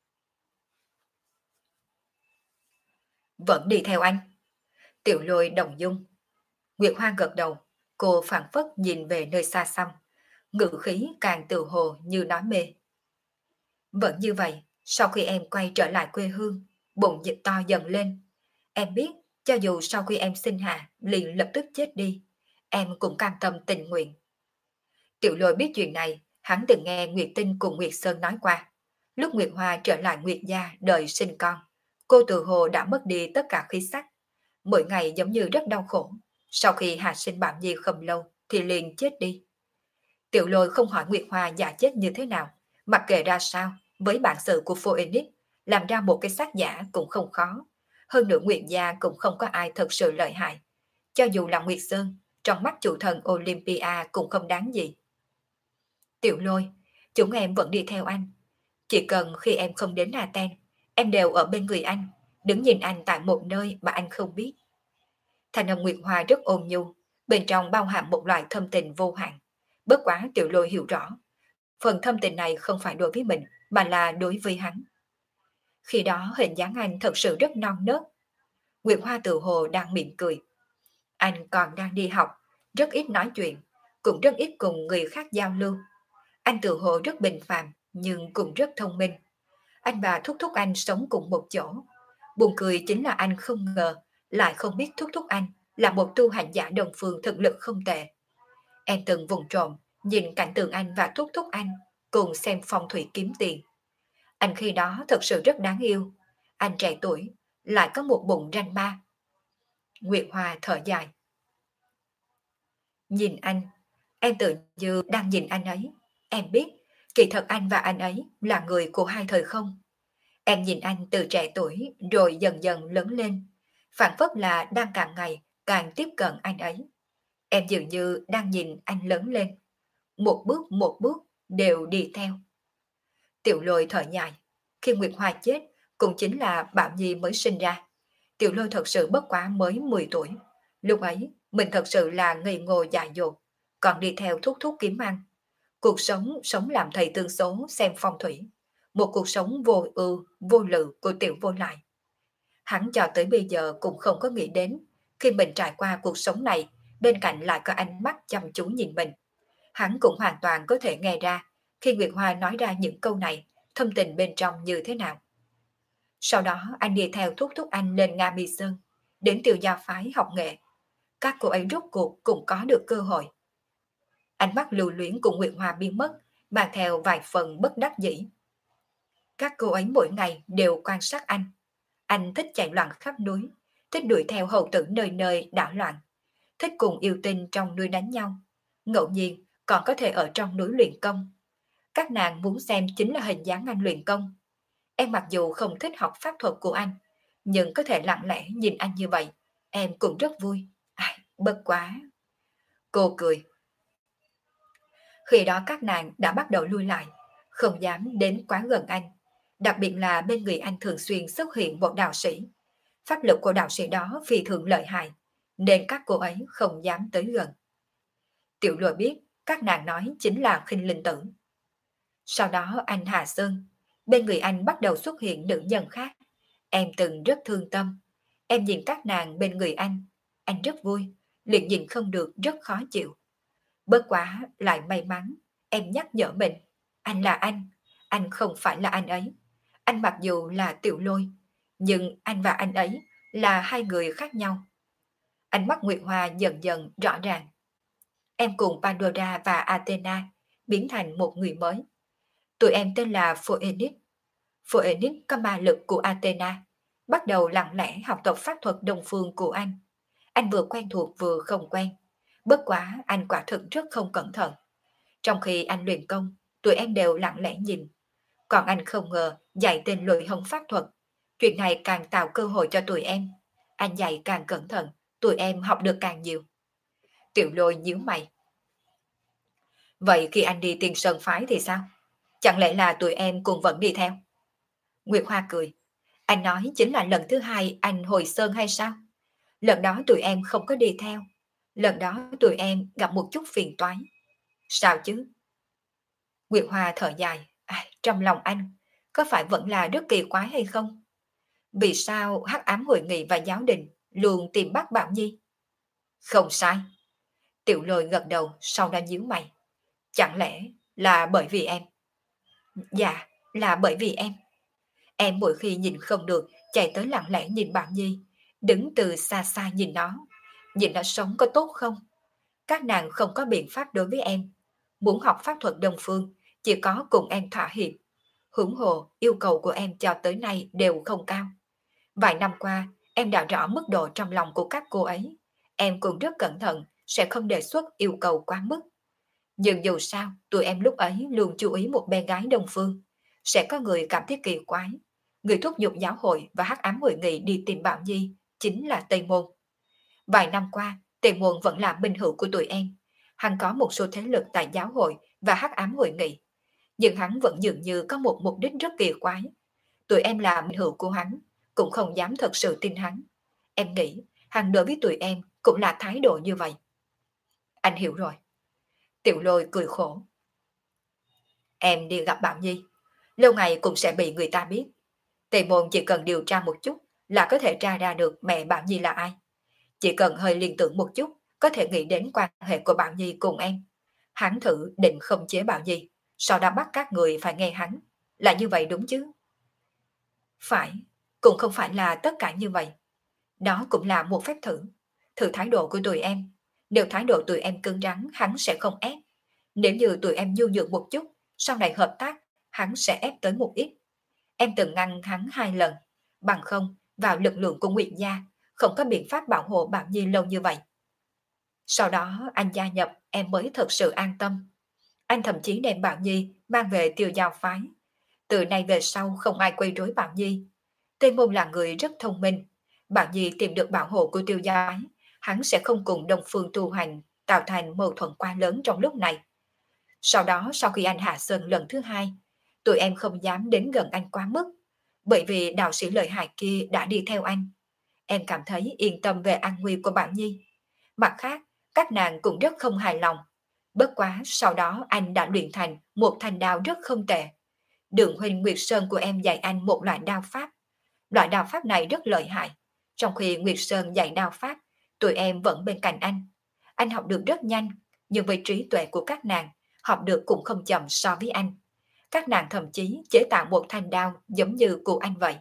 Vẫn đi theo anh. Tiểu Lôi động dung. Nguyệt Hoa gật đầu, cô phản phất nhìn về nơi xa xăm, ngữ khí càng tự hồ như nói mê. Vẫn như vậy, sau khi em quay trở lại quê hương, bụng dịch to dần lên. Em biết, cho dù sau khi em sinh hạ, liền lập tức chết đi, em cũng cam tâm tình nguyện. Tiểu Lôi biết chuyện này, hắn từng nghe Nguyệt Tinh cùng Nguyệt Sơn nói qua. Lúc Nguyệt Hoa trở lại Nguyệt gia đợi sinh con, cô tự hồ đã mất đi tất cả khí sắc. Mỗi ngày giống như rất đau khổ. Sau khi hạ sinh Bảo Nhi không lâu thì liền chết đi. Tiểu Lôi không hỏi Nguyệt Hoa giả chết như thế nào, mặc kệ ra sao, với bản sự của Phoenix, làm ra một cái xác giả cũng không khó. Hơn nữa Nguyệt gia cũng không có ai thật sự lợi hại. Cho dù là Nguyệt Sơn, trong mắt chủ thần Olympia cũng không đáng gì. Tiểu Lôi, chúng em vẫn đi theo anh. Chỉ cần khi em không đến Aten, em đều ở bên người anh, đứng nhìn anh tại một nơi mà anh không biết. Thành âm Nguyệt Hoa rất ôn nhu, bên trong bao hàm một loại thâm tình vô hạn. Bất quá Tiểu Lôi hiểu rõ, phần thâm tình này không phải đối với mình, mà là đối với hắn. Khi đó hình dáng anh thật sự rất non nớt. Nguyệt Hoa tự hồ đang mỉm cười. Anh còn đang đi học, rất ít nói chuyện, cũng rất ít cùng người khác giao lưu. Anh tự hồ rất bình phàm, nhưng cũng rất thông minh. Anh và Thúc Thúc anh sống cùng một chỗ. Buồn cười chính là anh không ngờ, lại không biết Thúc Thúc anh là một tu hành giả đồng phương thực lực không tệ. Em từng vùng trộm, nhìn cảnh tượng anh và Thúc Thúc anh, cùng xem phong thủy kiếm tiền. Anh khi đó thật sự rất đáng yêu. Anh trẻ tuổi, lại có một bụng ranh ba. Nguyệt Hoa thở dài. Nhìn anh, em tự như đang nhìn anh ấy. Em biết, kỳ thật anh và anh ấy là người của hai thời không. Em nhìn anh từ trẻ tuổi rồi dần dần lớn lên, phản phất là đang càng ngày càng tiếp cận anh ấy. Em dường như đang nhìn anh lớn lên, một bước đều đi theo. Tiểu Lôi thở dài, khi Nguyệt Hoa chết cũng chính là Bảo Nhi mới sinh ra. Tiểu Lôi thật sự bất quá mới 10 tuổi. Lúc ấy mình thật sự là ngây ngô dại dột, còn đi theo Thúc Thúc kiếm ăn. Cuộc sống sống làm thầy tương số xem phong thủy. Một cuộc sống vô ưu, vô lự của Tiểu Vô Lại. Hắn cho tới bây giờ cũng không có nghĩ đến, khi mình trải qua cuộc sống này, bên cạnh lại có ánh mắt chăm chú nhìn mình. Hắn cũng hoàn toàn có thể nghe ra, khi Nguyệt Hoa nói ra những câu này, thâm tình bên trong như thế nào. Sau đó anh đi theo Thúc Thúc anh lên Nga Mi Sơn, đến Tiểu Gia Phái học nghệ. Các cô ấy rốt cuộc cũng có được cơ hội. Ánh mắt lưu luyến của Nguyệt Hoa biến mất, mang theo vài phần bất đắc dĩ. Các cô ấy mỗi ngày đều quan sát anh. Anh thích chạy loạn khắp núi, thích đuổi theo hầu tử nơi nơi đảo loạn, thích cùng yêu tinh trong núi đánh nhau. ngẫu nhiên còn có thể ở trong núi luyện công. Các nàng muốn xem chính là hình dáng anh luyện công. Em mặc dù không thích học pháp thuật của anh, nhưng có thể lặng lẽ nhìn anh như vậy, em cũng rất vui. Ai, bất quá. Cô cười. Khi đó các nàng đã bắt đầu lui lại, không dám đến quá gần anh. Đặc biệt là bên người anh thường xuyên xuất hiện một đạo sĩ. Pháp lực của đạo sĩ đó phi thường lợi hại, nên các cô ấy không dám tới gần. Tiểu Lôi biết các nàng nói chính là Khinh Linh Tử. Sau đó anh Hà Sơn, bên người anh bắt đầu xuất hiện nữ nhân khác. Em từng rất thương tâm. Em nhìn các nàng bên người anh rất vui, liền nhìn không được rất khó chịu. Bất quá lại may mắn, em nhắc nhở mình, anh là anh không phải là anh ấy. Anh mặc dù là Tiểu Lôi, nhưng anh và anh ấy là hai người khác nhau. Ánh mắt Nguyệt Hoa dần dần rõ ràng. Em cùng Pandora và Athena biến thành một người mới. Tụi em tên là Phoenix. Phoenix có ma lực của Athena, bắt đầu lặng lẽ học tập pháp thuật đồng phương của anh. Anh vừa quen thuộc vừa không quen. Bất quá anh quả thực rất không cẩn thận. Trong khi anh luyện công, tụi em đều lặng lẽ nhìn. Còn anh không ngờ dạy tên luyện hồng pháp thuật. Chuyện này càng tạo cơ hội cho tụi em. Anh dạy càng cẩn thận, tụi em học được càng nhiều. Tiểu Lôi nhíu mày. Vậy khi anh đi Tiên Sơn phái thì sao? Chẳng lẽ là tụi em cùng vẫn đi theo? Nguyệt Hoa cười. Anh nói chính là lần thứ hai anh hồi Sơn hay sao? Lần đó tụi em không có đi theo. Lần đó tụi em gặp một chút phiền toái. Sao chứ? Nguyệt Hoa thở dài. Trong lòng anh, có phải vẫn là rất kỳ quái hay không? Vì sao Hắc Ám Hội Nghị và Giáo Đình luôn tìm bắt Bảo Nhi? Không sai. Tiểu Lôi gật đầu, sau đó nhíu mày. Chẳng lẽ là bởi vì em? Dạ, là bởi vì em. Em mỗi khi nhìn không được, chạy tới lặng lẽ nhìn Bảo Nhi, đứng từ xa xa nhìn nó sống có tốt không? Các nàng không có biện pháp đối với em. Muốn học pháp thuật Đông Phương, chỉ có cùng em thỏa hiệp. Huống hồ, yêu cầu của em cho tới nay đều không cao. Vài năm qua, em đã rõ mức độ trong lòng của các cô ấy. Em cũng rất cẩn thận, sẽ không đề xuất yêu cầu quá mức. Nhưng dù sao, tụi em lúc ấy luôn chú ý một bé gái Đông Phương. Sẽ có người cảm thấy kỳ quái. Người thúc giục giáo hội và hắc ám hội nghị đi tìm Bảo Nhi chính là Tây Môn. Vài năm qua, Tề Muộn vẫn là minh hữu của tụi em. Hắn có một số thế lực tại giáo hội và hắc ám hội nghị. Nhưng hắn vẫn dường như có một mục đích rất kỳ quái. Tụi em là minh hữu của hắn, cũng không dám thật sự tin hắn. Em nghĩ, hắn đối với tụi em cũng là thái độ như vậy. Anh hiểu rồi. Tiểu Lôi cười khổ. Em đi gặp Bảo Nhi, lâu ngày cũng sẽ bị người ta biết. Tề Môn chỉ cần điều tra một chút là có thể tra ra được mẹ Bảo Nhi là ai. Chỉ cần hơi liên tưởng một chút, có thể nghĩ đến quan hệ của Bảo Nhi cùng em. Hắn thử định khống chế Bảo Nhi, sau đó bắt các người phải nghe hắn. Là như vậy đúng chứ? Phải, cũng không phải là tất cả như vậy. Đó cũng là một phép thử. Thử thái độ của tụi em. Nếu thái độ tụi em cứng rắn, hắn sẽ không ép. Nếu như tụi em nhu nhược một chút, sau này hợp tác, hắn sẽ ép tới một ít. Em từng ngăn hắn 2 lần. Bằng không, vào lực lượng của Nguyệt Gia, không có biện pháp bảo hộ Bảo Nhi lâu như vậy. Sau đó anh gia nhập, em mới thật sự an tâm. Anh thậm chí đem Bảo Nhi mang về Tiêu Giao phái. Từ nay về sau không ai quấy rối Bảo Nhi. Tây Môn là người rất thông minh. Bảo Nhi tìm được bảo hộ của Tiêu Giao phái, hắn sẽ không cùng Đông Phương tu hành, tạo thành mâu thuẫn quá lớn trong lúc này. Sau đó, sau khi anh hạ sơn lần thứ 2, tụi em không dám đến gần anh quá mức, bởi vì đạo sĩ lợi hại kia đã đi theo anh. Em cảm thấy yên tâm về an nguy của Bảo Nhi. Mặt khác, các nàng cũng rất không hài lòng. Bất quá sau đó anh đã luyện thành một thanh đao rất không tệ. Đường huynh Nguyệt Sơn của em dạy anh một loại đao pháp. Loại đao pháp này rất lợi hại. Trong khi Nguyệt Sơn dạy đao pháp, tụi em vẫn bên cạnh anh. Anh học được rất nhanh, nhưng với trí tuệ của các nàng, học được cũng không chậm so với anh. Các nàng thậm chí chế tạo một thanh đao giống như của anh vậy.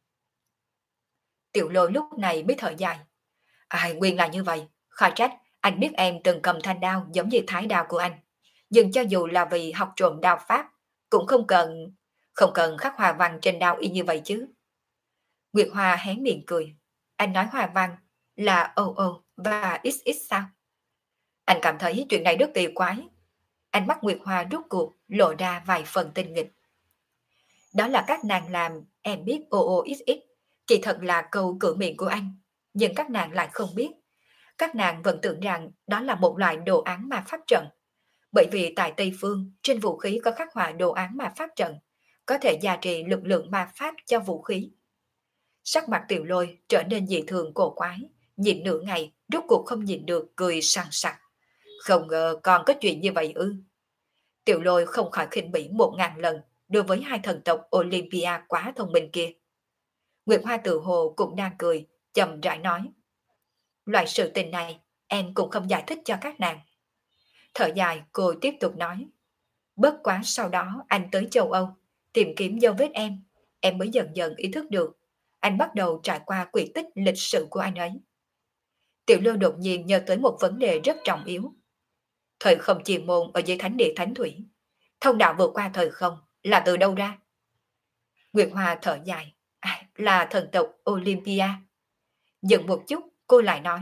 Tiểu Lôi lúc này mới thở dài. Nguyên là như vậy, khỏi trách, anh biết em từng cầm thanh đao giống như thái đao của anh. Nhưng cho dù là vì học trộm đao pháp, cũng không cần khắc hòa văn trên đao y như vậy chứ. Nguyệt Hoa hé miệng cười. Anh nói hòa văn là O và XX sao? Anh cảm thấy chuyện này rất kỳ quái. Ánh mắt Nguyệt Hoa rút cuộc lộ ra vài phần tinh nghịch. Đó là các nàng làm, em biết OOXX, kỳ thật là câu cửa miệng của anh. Nhưng các nàng lại không biết. Các nàng vẫn tưởng rằng đó là một loại đồ án ma pháp trận. Bởi vì tại Tây Phương, trên vũ khí có khắc họa đồ án ma pháp trận, có thể gia trì lực lượng ma pháp cho vũ khí. Sắc mặt Tiểu Lôi trở nên dị thường cổ quái, nhìn nửa ngày, rốt cuộc không nhìn được cười sằng sặc. Không ngờ còn có chuyện như vậy ư. Tiểu Lôi không khỏi khinh bỉ 1000 lần đối với hai thần tộc Olympia quá thông minh kia. Nguyệt Hoa tự hồ cũng đang cười, chậm rãi nói. Loại sự tình này, em cũng không giải thích cho các nàng. Thở dài, cô tiếp tục nói. Bất quá sau đó anh tới châu Âu, tìm kiếm dấu vết em mới dần dần ý thức được. Anh bắt đầu trải qua quyển tích lịch sử của anh ấy. Tiểu Lưu đột nhiên nhớ tới một vấn đề rất trọng yếu. Thời không chiền môn ở dưới thánh địa thánh thủy. Thông đạo vượt qua thời không là từ đâu ra? Nguyệt Hoa thở dài. Là thần tộc Olympia. Dừng một chút, cô lại nói.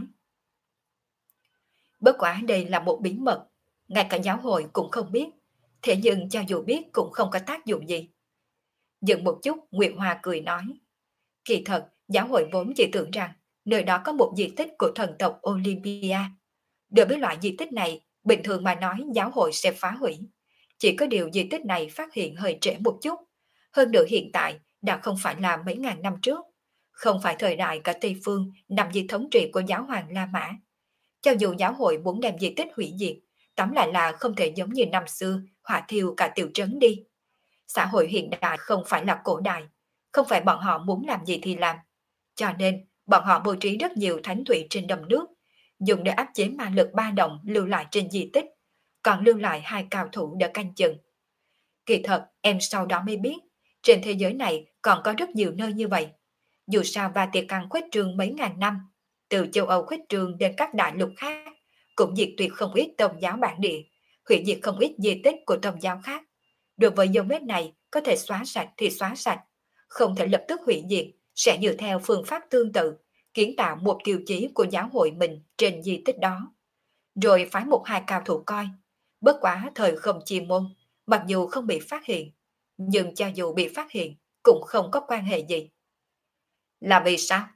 Bất quá đây là một bí mật, ngay cả giáo hội cũng không biết. Thế nhưng cho dù biết cũng không có tác dụng gì. Dừng một chút, Nguyệt Hoa cười nói. Kỳ thật, giáo hội vốn chỉ tưởng rằng nơi đó có một di tích của thần tộc Olympia. Đối với loại di tích này, bình thường mà nói giáo hội sẽ phá hủy. Chỉ có điều di tích này phát hiện hơi trễ một chút. Hơn nữa hiện tại đã không phải là mấy ngàn năm trước. Không phải thời đại cả Tây Phương nằm dưới thống trị của giáo hoàng La Mã. Cho dù giáo hội muốn đem di tích hủy diệt, tóm lại là không thể giống như năm xưa hỏa thiêu cả tiểu trấn đi. Xã hội hiện đại không phải là cổ đại, không phải bọn họ muốn làm gì thì làm. Cho nên, bọn họ bố trí rất nhiều thánh thủy trên đầm nước, dùng để áp chế ma lực ba động lưu lại trên di tích, còn lưu lại hai cao thủ để canh chừng. Kỳ thật, em sau đó mới biết, trên thế giới này còn có rất nhiều nơi như vậy. Dù sao Vatican khuếch trương mấy ngàn năm, từ châu Âu khuếch trương đến các đại lục khác, cũng diệt tuyệt không ít tôn giáo bản địa, hủy diệt không ít di tích của tôn giáo khác. Đối với dấu vết này, có thể xóa sạch thì xóa sạch, không thể lập tức hủy diệt, sẽ dựa theo phương pháp tương tự, kiến tạo một tiêu chí của giáo hội mình trên di tích đó. Rồi phái một hai cao thủ coi. Bất quá thời không chuyên môn, mặc dù không bị phát hiện, nhưng cho dù bị phát hiện, cũng không có quan hệ gì. Là vì sao?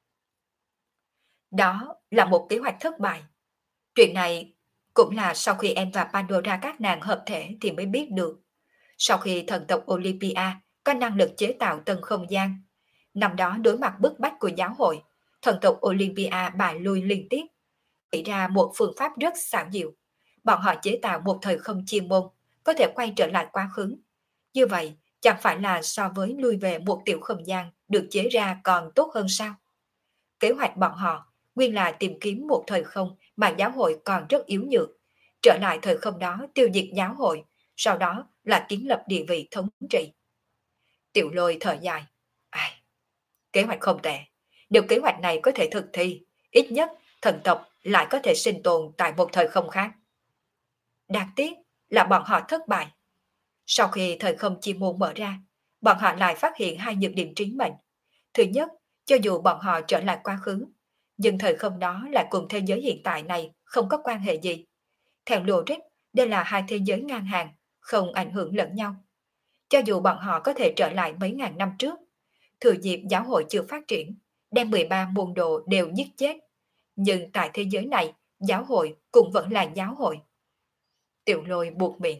Đó là một kế hoạch thất bại. Chuyện này cũng là sau khi em và Pandora các nàng hợp thể thì mới biết được. Sau khi thần tộc Olympia có năng lực chế tạo tân không gian, năm đó đối mặt bức bách của giáo hội, thần tộc Olympia bại lui liên tiếp, nghĩ ra một phương pháp rất xảo diệu. Bọn họ chế tạo một thời không chuyên môn, có thể quay trở lại quá khứ. Như vậy, chẳng phải là so với lui về một tiểu không gian được chế ra còn tốt hơn sao? Kế hoạch bọn họ nguyên là tìm kiếm một thời không mà giáo hội còn rất yếu nhược, trở lại thời không đó tiêu diệt giáo hội, sau đó là kiến lập địa vị thống trị. Tiểu Lôi thở dài. Ai, kế hoạch không tệ. Nếu kế hoạch này có thể thực thi, ít nhất thần tộc lại có thể sinh tồn tại một thời không khác. Đáng tiếc là bọn họ thất bại. Sau khi thời không chi môn mở ra, bọn họ lại phát hiện hai nhược điểm trí mệnh. Thứ nhất, cho dù bọn họ trở lại quá khứ, nhưng thời không đó lại cùng thế giới hiện tại này không có quan hệ gì. Theo logic, đây là hai thế giới ngang hàng, không ảnh hưởng lẫn nhau. Cho dù bọn họ có thể trở lại mấy ngàn năm trước, thừa dịp giáo hội chưa phát triển, đem 13 môn đồ đều giết chết. Nhưng tại thế giới này, giáo hội cũng vẫn là giáo hội. Tiểu Lôi buộc miệng.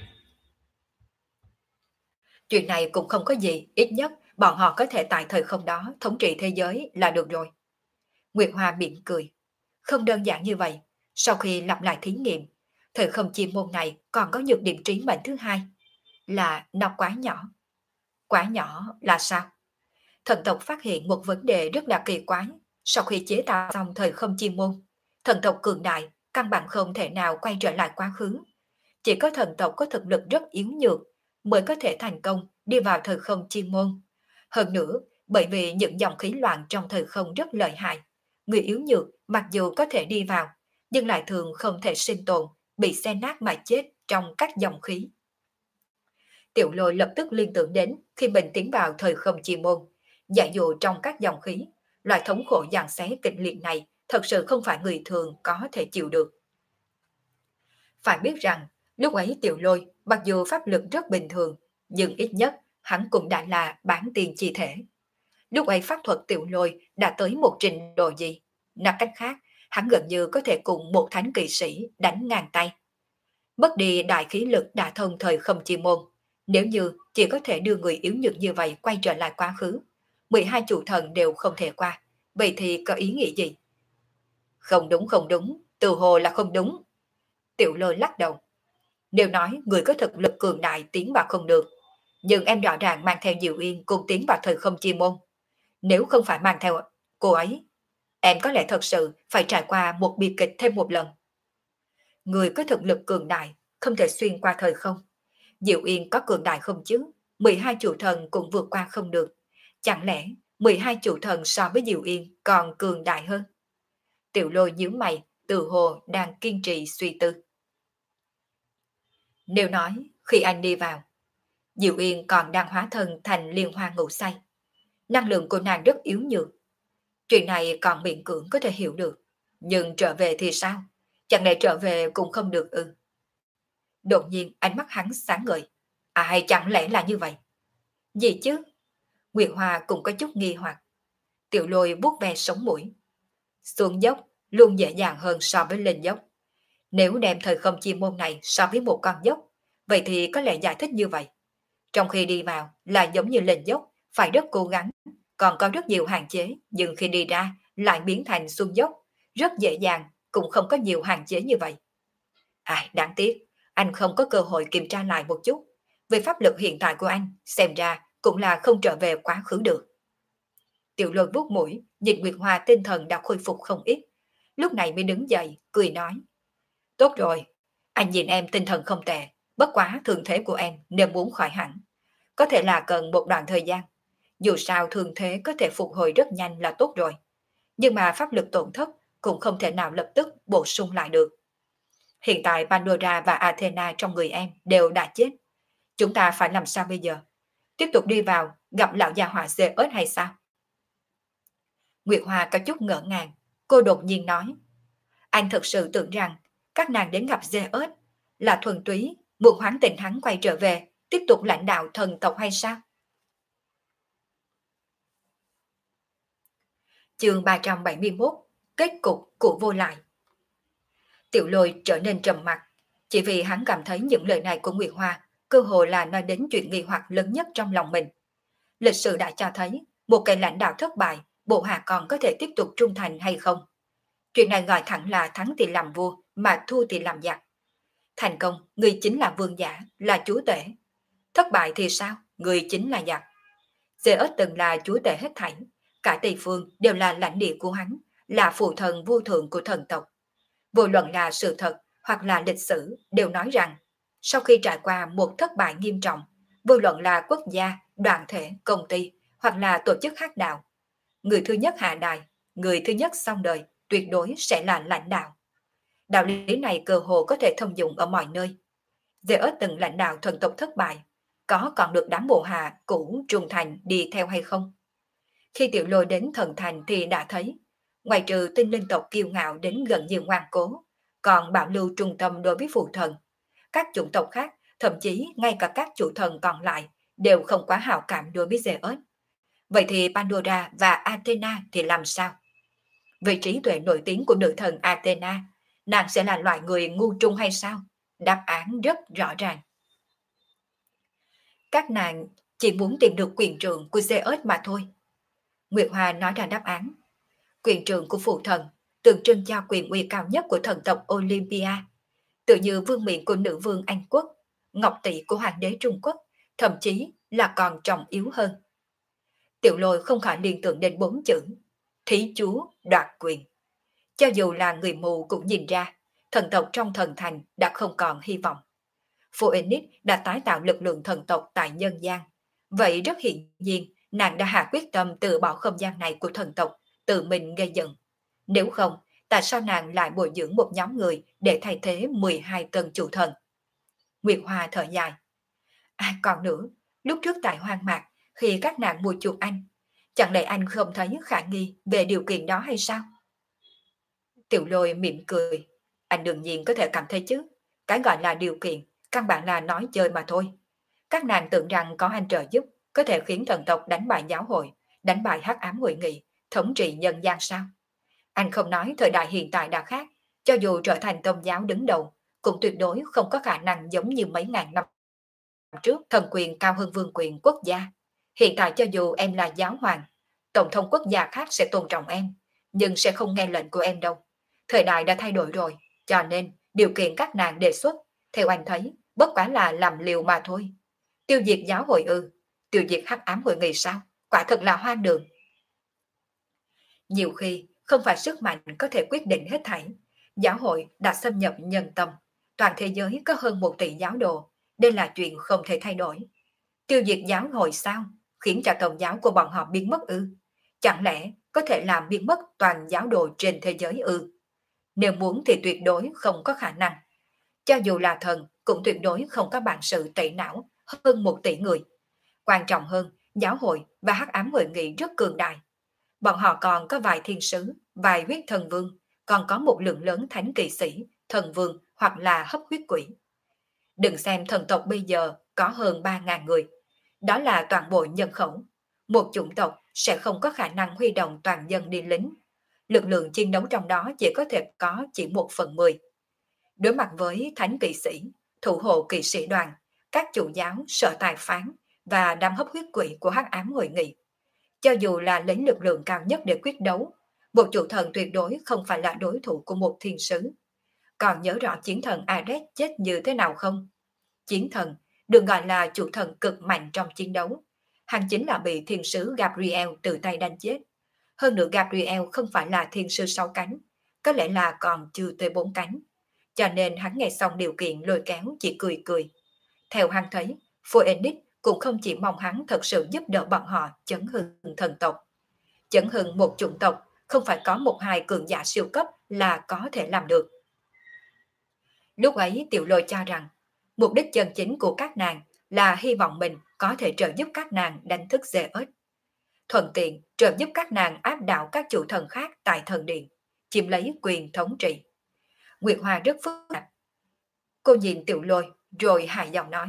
Chuyện này cũng không có gì, ít nhất bọn họ có thể tại thời không đó thống trị thế giới là được rồi. Nguyệt Hoa mỉm cười. Không đơn giản như vậy, sau khi lặp lại thí nghiệm, thời không chim môn này còn có nhược điểm trí mệnh thứ hai, là nó quá nhỏ. Quá nhỏ là sao? Thần tộc phát hiện một vấn đề rất là kỳ quái. Sau khi chế tạo xong thời không chuyên môn, thần tộc cường đại, căn bản không thể nào quay trở lại quá khứ. Chỉ có thần tộc có thực lực rất yếu nhược mới có thể thành công đi vào thời không chuyên môn. Hơn nữa, bởi vì những dòng khí loạn trong thời không rất lợi hại, người yếu nhược mặc dù có thể đi vào, nhưng lại thường không thể sinh tồn, bị xé nát mà chết trong các dòng khí. Tiểu Lôi lập tức liên tưởng đến khi mình tiến vào thời không chuyên môn, giả dụ trong các dòng khí, loại thống khổ giằng xé kịch liệt này thật sự không phải người thường có thể chịu được. Phải biết rằng, lúc ấy Tiểu Lôi mặc dù pháp lực rất bình thường, nhưng ít nhất hắn cũng đã là bán tiền chi thể. Lúc ấy pháp thuật Tiểu Lôi đã tới một trình độ gì? Nói cách khác, hắn gần như có thể cùng một thánh kỵ sĩ đánh ngang tay. Mất đi đại khí lực đã thông thời không chi môn. Nếu như chỉ có thể đưa người yếu nhược như vậy quay trở lại quá khứ, 12 chủ thần đều không thể qua, vậy thì có ý nghĩa gì? Không đúng không đúng, từ hồ là không đúng. Tiểu Lôi lắc đầu. Nếu nói người có thực lực cường đại tiến vào không được, nhưng em rõ ràng mang theo Diệu Yên cùng tiến vào thời không chi môn. Nếu không phải mang theo cô ấy, em có lẽ thật sự phải trải qua một bi kịch thêm một lần. Người có thực lực cường đại, không thể xuyên qua thời không. Diệu Yên có cường đại không chứ? 12 chủ thần cũng vượt qua không được. Chẳng lẽ 12 chủ thần so với Diệu Yên còn cường đại hơn? Tiểu Lôi nhíu mày, tự hồ đang kiên trì suy tư. Nếu nói, khi anh đi vào, Diệu Yên còn đang hóa thân thành liên hoa ngủ say. Năng lượng của nàng rất yếu nhược. Chuyện này còn miễn cưỡng có thể hiểu được. Nhưng trở về thì sao? Chẳng lẽ trở về cũng không được ư? Đột nhiên ánh mắt hắn sáng ngời. À hay chẳng lẽ là như vậy? Gì chứ? Nguyệt Hoa cũng có chút nghi hoặc. Tiểu Lôi vuốt ve sống mũi. Xuống dốc luôn dễ dàng hơn so với lên dốc. Nếu đem thời không chi môn này so với một con dốc, vậy thì có lẽ giải thích như vậy. Trong khi đi vào là giống như lên dốc, phải rất cố gắng, còn có rất nhiều hạn chế, nhưng khi đi ra lại biến thành xuống dốc, rất dễ dàng, cũng không có nhiều hạn chế như vậy. À, đáng tiếc, anh không có cơ hội kiểm tra lại một chút. Về pháp lực hiện tại của anh, xem ra cũng là không trở về quá khứ được. Tiểu Lôi vuốt mũi, nhìn Nguyệt Hoa tinh thần đã khôi phục không ít. Lúc này mới đứng dậy, cười nói. Tốt rồi, anh nhìn em tinh thần không tệ, bất quá thường thế của em nếu muốn khỏi hẳn. Có thể là cần một đoạn thời gian. Dù sao thường thế có thể phục hồi rất nhanh là tốt rồi. Nhưng mà pháp lực tổn thất cũng không thể nào lập tức bổ sung lại được. Hiện tại Pandora và Athena trong người em đều đã chết. Chúng ta phải làm sao bây giờ? Tiếp tục đi vào gặp lão già họa Zeus hay sao? Nguyệt Hoa có chút ngỡ ngàng. Cô đột nhiên nói. Anh thật sự tưởng rằng các nàng đến gặp Zeus là thuần túy muốn hoán tình hắn quay trở về tiếp tục lãnh đạo thần tộc hay sao? Chương 371. Kết cục của vô lại. Tiểu Lôi trở nên trầm mặc, chỉ vì hắn cảm thấy những lời này của Nguyệt Hoa cơ hồ là nói đến chuyện nghi hoặc lớn nhất trong lòng mình. Lịch sử đã cho thấy, một cái lãnh đạo thất bại, bộ hạ còn có thể tiếp tục trung thành hay không? Chuyện này gọi thẳng là thắng thì làm vua, mà thua thì làm giặc. Thành công, người chính là vương giả, là chúa tể. Thất bại thì sao? Người chính là giặc. Zeus từng là chúa tể hết thảy, cả Tây Phương đều là lãnh địa của hắn, là phụ thần vô thượng của thần tộc. Vô luận là sự thật hoặc là lịch sử đều nói rằng, sau khi trải qua một thất bại nghiêm trọng, vô luận là quốc gia, đoàn thể, công ty hoặc là tổ chức khác đạo, người thứ nhất hạ đài, người thứ nhất xong đời tuyệt đối sẽ là lãnh đạo. Đạo lý này cơ hồ có thể thông dụng ở mọi nơi. Zeus từng lãnh đạo thần tộc thất bại, có còn được đám bộ hạ cũ trung thành đi theo hay không? Khi Tiểu Lôi đến thần thành thì đã thấy, ngoài trừ tinh linh tộc kiêu ngạo đến gần như ngoan cố, còn bảo lưu trung tâm đối với phụ thần. Các chủng tộc khác, thậm chí ngay cả các chủ thần còn lại, đều không quá hảo cảm đối với Zeus. Vậy thì Pandora và Athena thì làm sao? Về trí tuệ nổi tiếng của nữ thần Athena, nàng sẽ là loại người ngu trung hay sao? Đáp án rất rõ ràng. Các nàng chỉ muốn tìm được quyền trượng của Zeus mà thôi. Nguyệt Hoa nói ra đáp án. Quyền trượng của phụ thần tượng trưng cho quyền uy cao nhất của thần tộc Olympia, tự như vương miện của nữ vương Anh quốc, ngọc tỷ của hoàng đế Trung Quốc, thậm chí là còn trọng yếu hơn. Tiểu Lôi không khỏi liên tưởng đến 4 chữ thí chúa đoạt quyền. Cho dù là người mù cũng nhìn ra, thần tộc trong thần thành đã không còn hy vọng. Phoenix đã tái tạo lực lượng thần tộc tại nhân gian. Vậy rất hiển nhiên, nàng đã hạ quyết tâm từ bỏ không gian này của thần tộc, tự mình gây dựng. Nếu không, tại sao nàng lại bồi dưỡng một nhóm người để thay thế 12 tân chủ thần? Nguyệt Hoa thở dài. À còn nữa, lúc trước tại hoang mạc, khi các nàng mua chuộc anh, chẳng lẽ anh không thấy khả nghi về điều kiện đó hay sao? Tiểu Lôi mỉm cười. Anh đương nhiên có thể cảm thấy chứ. Cái gọi là điều kiện, căn bản là nói chơi mà thôi. Các nàng tưởng rằng có anh trợ giúp, có thể khiến thần tộc đánh bại giáo hội, đánh bại hắc ám hội nghị, thống trị nhân gian sao? Anh không nói thời đại hiện tại đã khác, cho dù trở thành tôn giáo đứng đầu, cũng tuyệt đối không có khả năng giống như mấy ngàn năm trước thần quyền cao hơn vương quyền quốc gia. Hiện tại cho dù em là giáo hoàng, tổng thống quốc gia khác sẽ tôn trọng em, nhưng sẽ không nghe lệnh của em đâu. Thời đại đã thay đổi rồi, cho nên điều kiện các nàng đề xuất, theo anh thấy, bất quá là làm liều mà thôi. Tiêu diệt giáo hội ư? Tiêu diệt hắc ám hội nghị sao? Quả thật là hoang đường. Nhiều khi, không phải sức mạnh có thể quyết định hết thảy. Giáo hội đã xâm nhập nhân tâm. Toàn thế giới có hơn 1 tỷ giáo đồ. Đây là chuyện không thể thay đổi. Tiêu diệt giáo hội sao? Khiến cho tôn giáo của bọn họ biến mất ư? Chẳng lẽ có thể làm biến mất toàn giáo đồ trên thế giới ư? Nếu muốn thì tuyệt đối không có khả năng. Cho dù là thần, cũng tuyệt đối không có bản sự tẩy não hơn 1 tỷ người. Quan trọng hơn, giáo hội và hắc ám hội nghị rất cường đại. Bọn họ còn có vài thiên sứ, vài huyết thần vương, còn có một lượng lớn thánh kỵ sĩ, thần vương hoặc là hấp huyết quỷ. Đừng xem thần tộc bây giờ có hơn 3.000 người. Đó là toàn bộ nhân khẩu. Một chủng tộc sẽ không có khả năng huy động toàn dân đi lính. Lực lượng chiến đấu trong đó chỉ 1/10. Đối mặt với thánh kỵ sĩ, thủ hộ kỵ sĩ đoàn, các chủ giáo, sở tài phán và đám hấp huyết quỷ của hắc ám hội nghị, cho dù là lấy lực lượng cao nhất để quyết đấu, một chủ thần tuyệt đối không phải là đối thủ của một thiên sứ. Còn nhớ rõ chiến thần Ares chết như thế nào không? Chiến thần được gọi là chủ thần cực mạnh trong chiến đấu. Hắn chính là bị thiên sứ Gabriel tự tay đánh chết. Hơn nữa Gabriel không phải là thiên sứ 6 cánh, có lẽ là còn chưa tới 4 cánh. Cho nên hắn nghe xong điều kiện lôi kéo chỉ cười cười. Theo hắn thấy, Phoenix cũng không chỉ mong hắn thật sự giúp đỡ bọn họ chấn hưng thần tộc. Chấn hưng một chủng tộc không phải có 1-2 cường giả siêu cấp là có thể làm được. Lúc ấy Tiểu Lôi cho rằng, mục đích chân chính của các nàng là hy vọng mình có thể trợ giúp các nàng đánh thức Zeus. Thuận tiện trợ giúp các nàng áp đảo các chủ thần khác tại thần điện, chiếm lấy quyền thống trị. Nguyệt Hoa rất phức tạp. Cô nhìn Tiểu Lôi rồi hài giọng nói.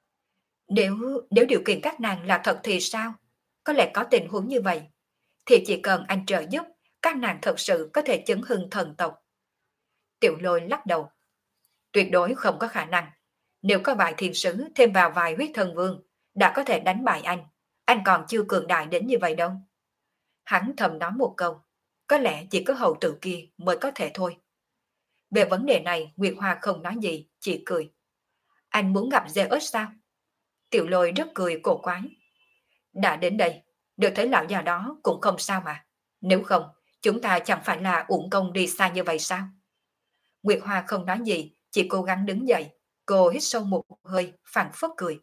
Nếu điều kiện các nàng là thật thì sao? Có lẽ có tình huống như vậy. Thì chỉ cần anh trợ giúp, các nàng thật sự có thể chấn hưng thần tộc. Tiểu Lôi lắc đầu. Tuyệt đối không có khả năng. Nếu có vài thiên sứ thêm vào vài huyết thần vương, đã có thể đánh bại anh. Anh còn chưa cường đại đến như vậy đâu. Hắn thầm nói một câu. Có lẽ chỉ có hậu tử kia mới có thể thôi. Về vấn đề này, Nguyệt Hoa không nói gì, chỉ cười. Anh muốn gặp Zeus sao? Tiểu Lôi rất cười cổ quái. Đã đến đây, được thấy lão già đó cũng không sao mà. Nếu không, chúng ta chẳng phải là uổng công đi xa như vậy sao? Nguyệt Hoa không nói gì, chỉ cố gắng đứng dậy. Cô hít sâu một hơi, phảng phất cười.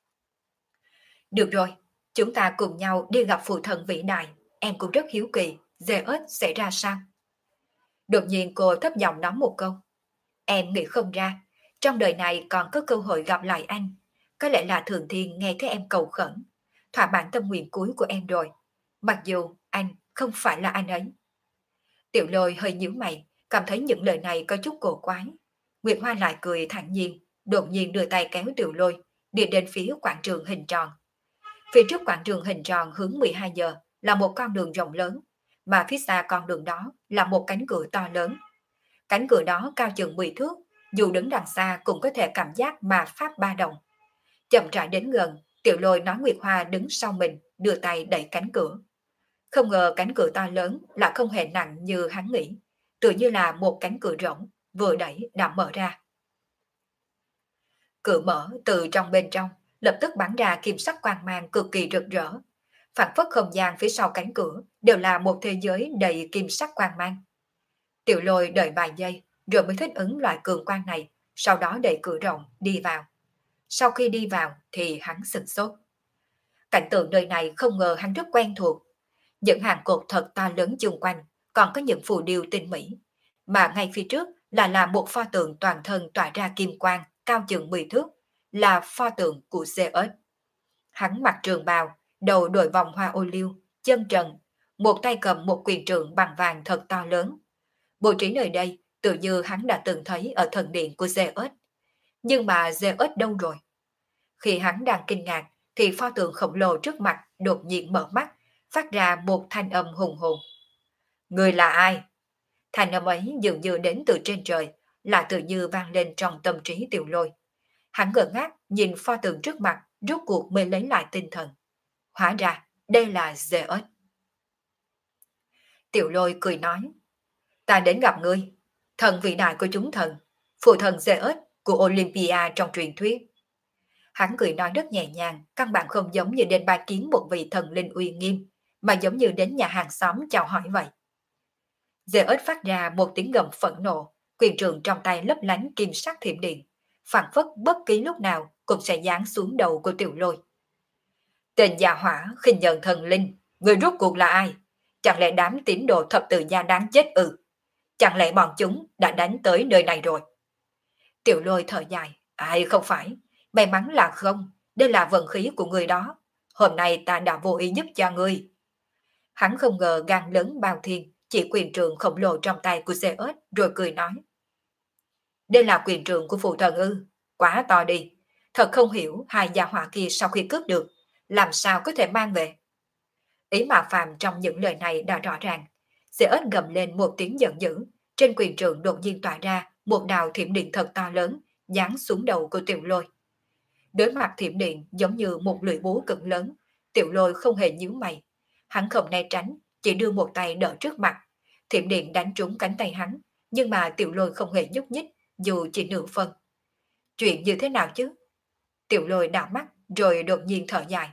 Được rồi, chúng ta cùng nhau đi gặp phụ thần vĩ đại. Em cũng rất hiếu kỳ, Zeus sẽ ra sao? Đột nhiên cô thấp giọng nói một câu. Em nghĩ không ra, trong đời này còn có cơ hội gặp lại anh. Có lẽ là Thượng Thiên nghe thấy em cầu khẩn, thỏa mãn tâm nguyện cuối của em rồi. Mặc dù anh không phải là anh ấy. Tiểu Lôi hơi nhíu mày, cảm thấy những lời này có chút cổ quái. Nguyệt Hoa lại cười thản nhiên, đột nhiên đưa tay kéo Tiểu Lôi, đi đến phía quảng trường hình tròn. Phía trước quảng trường hình tròn hướng 12 giờ là một con đường rộng lớn, mà phía xa con đường đó là một cánh cửa to lớn. Cánh cửa đó cao chừng 10 thước, dù đứng đằng xa cũng có thể cảm giác mà pháp ba động. Chậm rãi đến gần, Tiểu Lôi nói Nguyệt Hoa đứng sau mình, đưa tay đẩy cánh cửa. Không ngờ cánh cửa to lớn là không hề nặng như hắn nghĩ, tự như là một cánh cửa rỗng, vừa đẩy đã mở ra. Cửa mở từ trong bên trong, lập tức bắn ra kim sắc quang mang cực kỳ rực rỡ. Phản phất không gian phía sau cánh cửa đều là một thế giới đầy kim sắc quang mang. Tiểu Lôi đợi vài giây rồi mới thích ứng loại cường quang này, sau đó đẩy cửa rộng đi vào. Sau khi đi vào thì hắn sửng sốt. Cảnh tượng nơi này không ngờ hắn rất quen thuộc. Những hàng cột thật to lớn chung quanh, còn có những phù điêu tinh mỹ. Mà ngay phía trước là một pho tượng toàn thân tỏa ra kim quang, cao chừng 10 thước, là pho tượng của Zeus. Hắn mặc trường bào, đầu đội vòng hoa ô liu, chân trần, một tay cầm một quyền trượng bằng vàng thật to lớn. Bố trí nơi đây tự như hắn đã từng thấy ở thần điện của Zeus. Nhưng mà Zeus đâu rồi? Khi hắn đang kinh ngạc, thì pho tượng khổng lồ trước mặt đột nhiên mở mắt, phát ra một thanh âm hùng hồn. Người là ai? Thanh âm ấy dường như đến từ trên trời, là tự như vang lên trong tâm trí Tiểu Lôi. Hắn ngơ ngác nhìn pho tượng trước mặt, rốt cuộc mới lấy lại tinh thần. Hóa ra, đây là Zeus. Tiểu Lôi cười nói, ta đến gặp ngươi, thần vĩ đại của chúng thần, phụ thần Zeus của Olympia trong truyền thuyết. Hắn cười nói rất nhẹ nhàng, căn bản không giống như đến bài kiến một vị thần linh uy nghiêm, mà giống như đến nhà hàng xóm chào hỏi vậy. Zeus phát ra một tiếng gầm phẫn nộ, quyền trường trong tay lấp lánh kim sắc thiểm điện, phản phất bất kỳ lúc nào cũng sẽ giáng xuống đầu của Tiểu Lôi. Tên già hỏa khinh nhận thần linh, người rốt cuộc là ai? Chẳng lẽ đám tín đồ thập tự giá đáng chết ư? Chẳng lẽ bọn chúng đã đánh tới nơi này rồi? Tiểu Lôi thở dài, ai không phải, may mắn là không, đây là vận khí của người đó. Hôm nay ta đã vô ý giúp cho ngươi. Hắn không ngờ gan lớn bao thiên, chỉ quyền trường khổng lồ trong tay của Zeus rồi cười nói. Đây là quyền trường của phụ thần ư, quá to đi. Thật không hiểu hai gia hỏa kia sau khi cướp được, làm sao có thể mang về. Ý mà Phạm trong những lời này đã rõ ràng. Zeus gầm lên một tiếng giận dữ, trên quyền trường đột nhiên tỏa ra một đạo thiểm điện thật to lớn, giáng xuống đầu của Tiểu Lôi. Đối mặt thiểm điện giống như một lưỡi búa cực lớn, Tiểu Lôi không hề nhíu mày. Hắn không né tránh, chỉ đưa một tay đỡ trước mặt. Thiểm điện đánh trúng cánh tay hắn, nhưng mà Tiểu Lôi không hề nhúc nhích, dù chỉ nửa phân. Chuyện như thế nào chứ? Tiểu Lôi đảo mắt, rồi đột nhiên thở dài.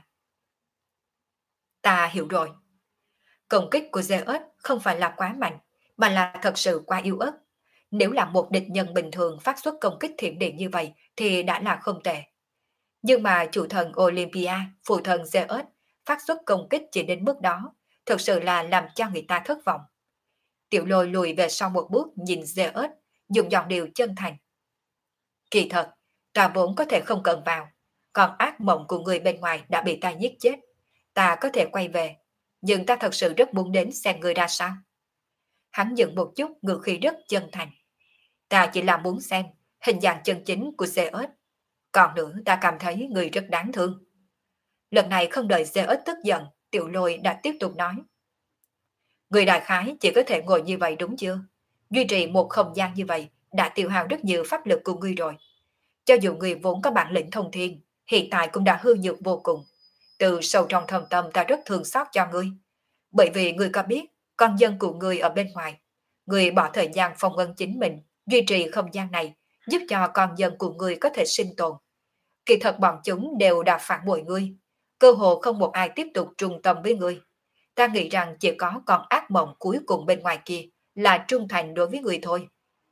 Ta hiểu rồi. Công kích của Zeus không phải là quá mạnh, mà là thật sự quá yếu ớt. Nếu là một địch nhân bình thường phát xuất công kích thiểm điện như vậy thì đã là không tệ. Nhưng mà chủ thần Olympia, phụ thần Zeus, phát xuất công kích chỉ đến mức đó, thực sự là làm cho người ta thất vọng. Tiểu Lôi lùi về sau một bước nhìn Zeus, dùng giọng điệu chân thành. Kỳ thật, ta vốn có thể không cần vào, còn ác mộng của người bên ngoài đã bị ta giết chết. Ta có thể quay về, nhưng ta thật sự rất muốn đến xem người ra sao. Hắn dừng một chút, ngữ khí rất chân thành. Ta chỉ là muốn xem hình dạng chân chính của Zeus. Còn nữa ta cảm thấy người rất đáng thương. Lần này không đợi Zeus tức giận, Tiểu Lôi đã tiếp tục nói. Người đại khái chỉ có thể ngồi như vậy đúng chưa? Duy trì một không gian như vậy đã tiêu hao rất nhiều pháp lực của ngươi rồi. Cho dù người vốn có bản lĩnh thông thiên, hiện tại cũng đã hư nhược vô cùng. Từ sâu trong thâm tâm ta rất thương xót cho ngươi. Bởi vì ngươi có biết, con dân của ngươi ở bên ngoài, ngươi bỏ thời gian phong ân chính mình, duy trì không gian này, giúp cho con dân của ngươi có thể sinh tồn. Kỳ thật bọn chúng đều đã phản bội ngươi, cơ hồ không một ai tiếp tục trung tâm với ngươi. Ta nghĩ rằng chỉ có con ác mộng cuối cùng bên ngoài kia là trung thành đối với ngươi thôi.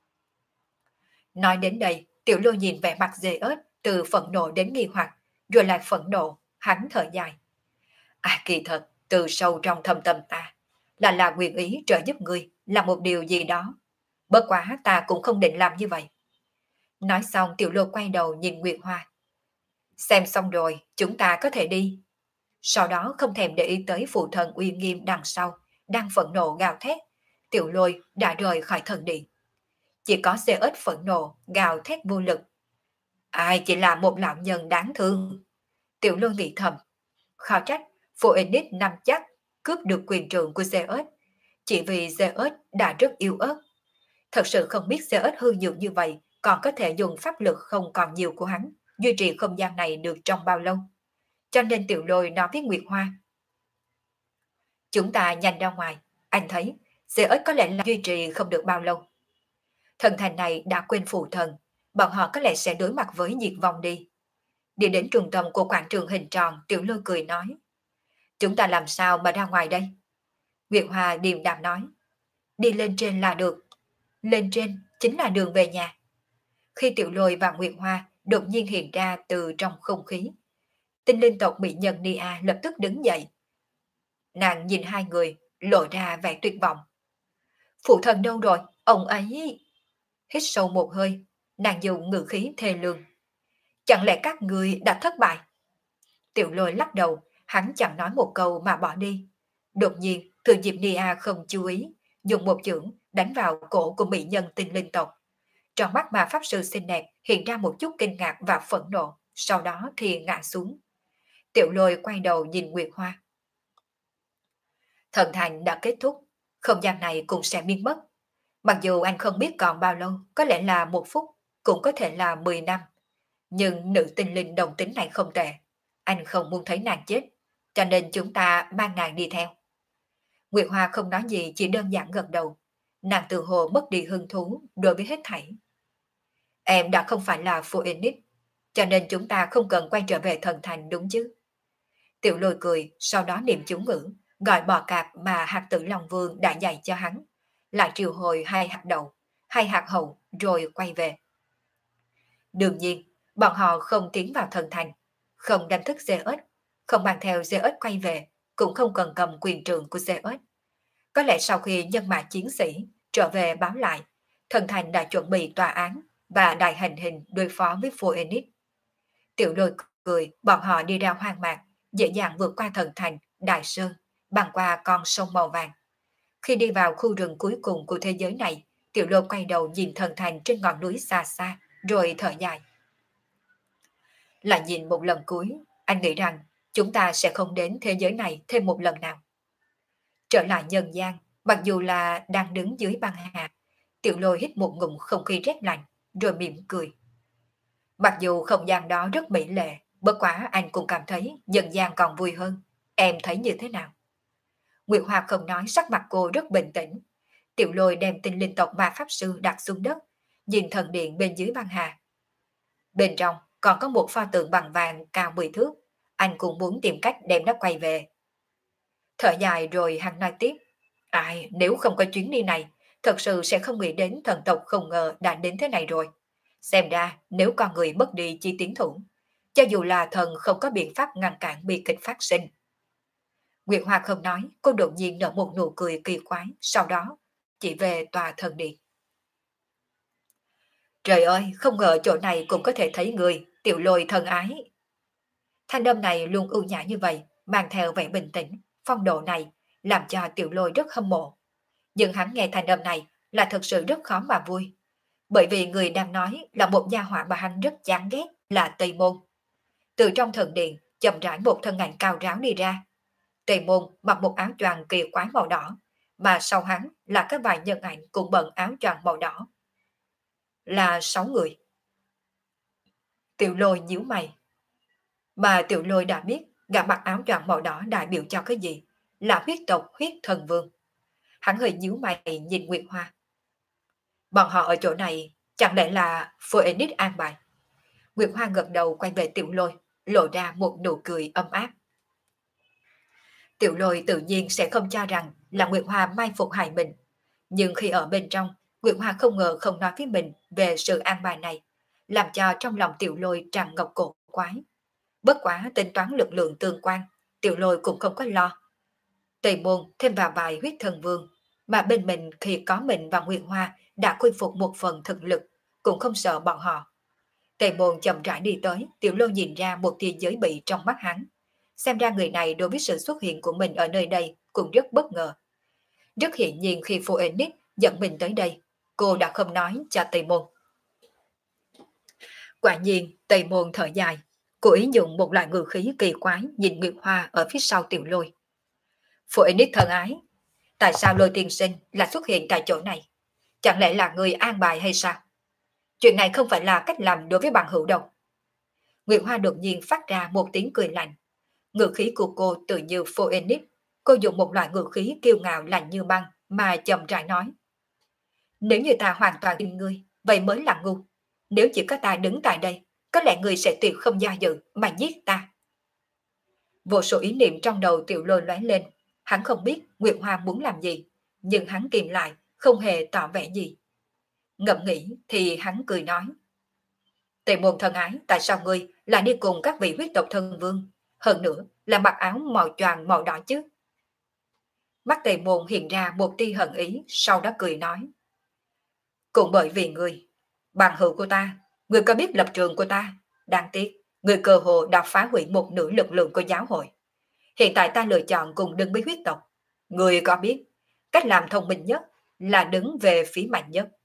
Nói đến đây, Tiểu Lôi nhìn vẻ mặt dê ớt, từ phẫn nộ đến nghi hoặc, rồi lại phẫn nộ, hắn thở dài. Kỳ thật, từ sâu trong thâm tâm ta, là nguyện ý trợ giúp ngươi làm một điều gì đó. Bất quá ta cũng không định làm như vậy. Nói xong Tiểu Lôi quay đầu nhìn Nguyệt Hoa. Xem xong rồi, chúng ta có thể đi. Sau đó không thèm để ý tới phụ thần uy nghiêm đằng sau, đang phẫn nộ gào thét. Tiểu Lôi đã rời khỏi thần điện. Chỉ có xe ếch phẫn nộ, gào thét vô lực. Ai chỉ là một lão nhân đáng thương. Tiểu Lôi nghĩ thầm. Khó trách, Phoenix nắm chắc cướp được quyền trượng của Zeus, chỉ vì Zeus đã rất yếu ớt. Thật sự không biết Zeus hư nhược như vậy còn có thể dùng pháp lực không còn nhiều của hắn, duy trì không gian này được trong bao lâu. Cho nên Tiểu Lôi nói với Nguyệt Hoa. Chúng ta nhanh ra ngoài, anh thấy Zeus có lẽ là duy trì không được bao lâu. Thần thành này đã quên phụ thần, bọn họ có lẽ sẽ đối mặt với diệt vong đi. Đi đến trung tâm của quảng trường hình tròn, Tiểu Lôi cười nói. Chúng ta làm sao mà ra ngoài đây? Nguyệt Hoa điềm đạm nói. Đi lên trên là được. Lên trên chính là đường về nhà. Khi Tiểu Lôi và Nguyệt Hoa đột nhiên hiện ra từ trong không khí, tinh linh tộc mỹ nhân Nia lập tức đứng dậy. Nàng nhìn hai người, lộ ra vẻ tuyệt vọng. Phụ thần đâu rồi? Ông ấy... Hít sâu một hơi, nàng dùng ngữ khí thê lương. Chẳng lẽ các người đã thất bại? Tiểu Lôi lắc đầu, hắn chẳng nói một câu mà bỏ đi. Đột nhiên, thừa dịp Nia không chú ý, dùng một chưởng đánh vào cổ của mỹ nhân tinh linh tộc. Trong mắt mà pháp sư xinh đẹp hiện ra một chút kinh ngạc và phẫn nộ, sau đó thì ngã xuống. Tiểu Lôi quay đầu nhìn Nguyệt Hoa. Thần thành đã kết thúc, không gian này cũng sẽ biến mất. Mặc dù anh không biết còn bao lâu, có lẽ là 1 phút, cũng có thể là 10 năm. Nhưng nữ tinh linh đồng tính này không tệ. Anh không muốn thấy nàng chết, cho nên chúng ta mang nàng đi theo. Nguyệt Hoa không nói gì, chỉ đơn giản gật đầu. Nàng tự hồ mất đi hứng thú đối với hết thảy. Em đã không phải là Phoenix, cho nên chúng ta không cần quay trở về thần thành đúng chứ? Tiểu Lôi cười, sau đó niệm chú ngữ, gọi bò cạp mà hạt tử Long Vương đã dạy cho hắn, lại triệu hồi 2 hạt đậu, 2 hạt hậu rồi quay về. Đương nhiên, bọn họ không tiến vào thần thành, không đánh thức Zeus, không mang theo Zeus quay về, cũng không cần cầm quyền trượng của Zeus. Có lẽ sau khi nhân mã chiến sĩ trở về báo lại, thần thành đã chuẩn bị tòa án và đại hành hình đối phó với Phoenix. Tiểu Lôi cười, bọn họ đi ra hoang mạc, dễ dàng vượt qua thần thành, đại sơn, băng qua con sông màu vàng. Khi đi vào khu rừng cuối cùng của thế giới này, Tiểu Lôi quay đầu nhìn thần thành trên ngọn núi xa xa, rồi thở dài. Lại nhìn một lần cuối, anh nghĩ rằng chúng ta sẽ không đến thế giới này thêm một lần nào. Trở lại nhân gian, mặc dù là đang đứng dưới băng hà, Tiểu Lôi hít một ngụm không khí rét lạnh, rồi mỉm cười. Mặc dù không gian đó rất mỹ lệ, bất quá anh cũng cảm thấy nhân gian còn vui hơn. Em thấy như thế nào? Nguyệt Hoa không nói, sắc mặt cô rất bình tĩnh. Tiểu Lôi đem tinh linh tộc ma pháp sư đặt xuống đất, nhìn thần điện bên dưới băng hà. Bên trong còn có một pho tượng bằng vàng cao 10 thước, anh cũng muốn tìm cách đem nó quay về. Thở dài rồi hắn nói tiếp, ai, nếu không có chuyến đi này, thật sự sẽ không nghĩ đến thần tộc không ngờ đã đến thế này rồi. Xem ra nếu con người mất đi chi tiến thủ, cho dù là thần không có biện pháp ngăn cản bi kịch phát sinh. Nguyệt Hoa không nói, cô đột nhiên nở một nụ cười kỳ quái, sau đó chỉ về tòa thần điện. Trời ơi, không ngờ chỗ này cũng có thể thấy người, Tiểu Lôi thân ái. Thanh âm này luôn ưu nhã như vậy, mang theo vẻ bình tĩnh, phong độ này, làm cho Tiểu Lôi rất hâm mộ. Nhưng hắn nghe thanh âm này là thật sự rất khó mà vui. Bởi vì người đang nói là một gia hỏa mà hắn rất chán ghét là Tây Môn. Từ trong thần điện, chậm rãi một thân ảnh cao ráo đi ra. Tây Môn mặc một áo choàng kỳ quái màu đỏ, mà sau hắn là các vài nhân ảnh cũng bận áo choàng màu đỏ. Là 6 người. Tiểu Lôi nhíu mày. Mà Tiểu Lôi đã biết gã mặc áo choàng màu đỏ đại biểu cho cái gì, là huyết tộc huyết thần vương. Hắn hơi nhíu mày nhìn Nguyệt Hoa. Bọn họ ở chỗ này chẳng lẽ là Phoenix an bài? Nguyệt Hoa gật đầu quay về Tiểu Lôi, lộ ra một nụ cười ấm áp. Tiểu Lôi tự nhiên sẽ không cho rằng là Nguyệt Hoa mai phục hại mình. Nhưng khi ở bên trong, Nguyệt Hoa không ngờ không nói với mình về sự an bài này, làm cho trong lòng Tiểu Lôi tràn ngập cổ quái. Bất quá tính toán lực lượng tương quan, Tiểu Lôi cũng không có lo. Tây Môn thêm vào vài huyết thần vương, mà bên mình khi có mình và Nguyệt Hoa đã khôi phục một phần thực lực, cũng không sợ bọn họ. Tây Môn chậm rãi đi tới, Tiểu Lôi nhìn ra một tia giới bị trong mắt hắn. Xem ra người này đối với sự xuất hiện của mình ở nơi đây cũng rất bất ngờ. Rất hiển nhiên khi Phoenix dẫn mình tới đây, cô đã không nói cho Tây Môn. Quả nhiên, Tây Môn thở dài, cô ý dùng một loại ngữ khí kỳ quái nhìn Nguyệt Hoa ở phía sau Tiểu Lôi. Phoenix thân ái, tại sao Lôi tiên sinh lại xuất hiện tại chỗ này? Chẳng lẽ là người an bài hay sao? Chuyện này không phải là cách làm đối với bằng hữu đâu. Nguyệt Hoa đột nhiên phát ra một tiếng cười lạnh. Ngữ khí của cô tự như Phoenix. Cô dùng một loại ngữ khí kiêu ngạo lạnh như băng mà chậm rãi nói. Nếu như ta hoàn toàn tin ngươi, vậy mới là ngu. Nếu chỉ có ta đứng tại đây, có lẽ ngươi sẽ tuyệt không do dự mà giết ta. Vô số ý niệm trong đầu Tiểu Lôi lóe lên. Hắn không biết Nguyệt Hoa muốn làm gì, nhưng hắn kìm lại, không hề tỏ vẻ gì. Ngẫm nghĩ thì hắn cười nói. Tề Môn thân ái, tại sao ngươi lại đi cùng các vị huyết tộc thân vương? Hơn nữa là mặc áo màu choàng màu đỏ chứ? Mắt Tề Môn hiện ra một tia hận ý, sau đó cười nói. Cũng bởi vì ngươi, bằng hữu của ta, ngươi có biết lập trường của ta. Đáng tiếc, ngươi cơ hồ đã phá hủy một nửa lực lượng của giáo hội. Hiện tại ta lựa chọn cùng đứng với huyết tộc. Ngươi có biết, cách làm thông minh nhất là đứng về phía mạnh nhất.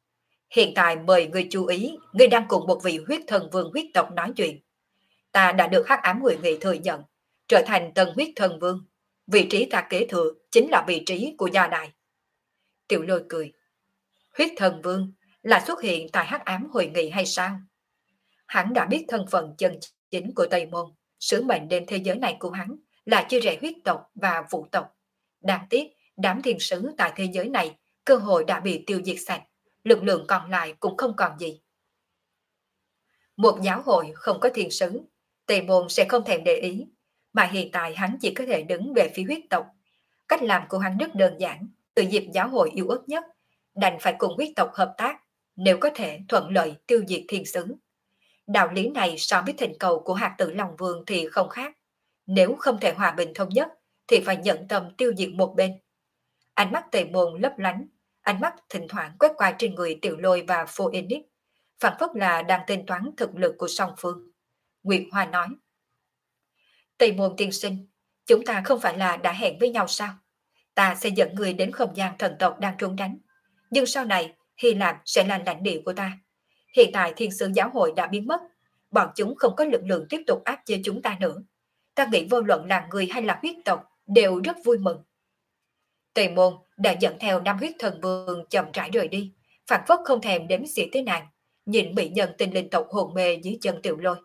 Hiện tại mời ngươi chú ý, ngươi đang cùng một vị huyết thần vương huyết tộc nói chuyện. Ta đã được Hắc Ám Huyền Nghị thừa nhận, trở thành tân huyết thần vương. Vị trí ta kế thừa chính là vị trí của gia đài. Tiểu Lôi cười. Huyết thần vương là xuất hiện tại Hắc Ám Huyền Nghị hay sao? Hắn đã biết thân phận chân chính của Tây Môn, sứ mệnh đến thế giới này của hắn là chia rẽ huyết tộc và vũ tộc. Đáng tiếc, đám thiên sứ tại thế giới này cơ hội đã bị tiêu diệt sạch, lực lượng còn lại cũng không còn gì. Một giáo hội không có thiên sứ, Tây Môn sẽ không thèm để ý, mà hiện tại hắn chỉ có thể đứng về phía huyết tộc. Cách làm của hắn rất đơn giản, từ dịp giáo hội yếu ớt nhất, đành phải cùng huyết tộc hợp tác, nếu có thể thuận lợi tiêu diệt thiên sứ. Đạo lý này so với thỉnh cầu của hạt tử Long Vương thì không khác. Nếu không thể hòa bình thống nhất, thì phải nhận tâm tiêu diệt một bên. Ánh mắt Tề Môn lấp lánh, ánh mắt thỉnh thoảng quét qua trên người Tiểu Lôi và Phoenix, phản phất là đang tính toán thực lực của song phương. Nguyệt Hoa nói, Tề Môn tiên sinh, chúng ta không phải là đã hẹn với nhau sao? Ta sẽ dẫn người đến không gian thần tộc đang trốn tránh. Nhưng sau này, Hy Lạp sẽ là lãnh địa của ta. Hiện tại thiên sứ giáo hội đã biến mất, bọn chúng không có lực lượng tiếp tục áp chế chúng ta nữa. Ta nghĩ vô luận là người hay là huyết tộc đều rất vui mừng. Tề Môn đã dẫn theo năm huyết thần vương chậm rãi rời đi, phản phất không thèm đếm xỉa tới nàng, nhìn mỹ nhân tinh linh tộc hồn mê dưới chân Tiểu Lôi.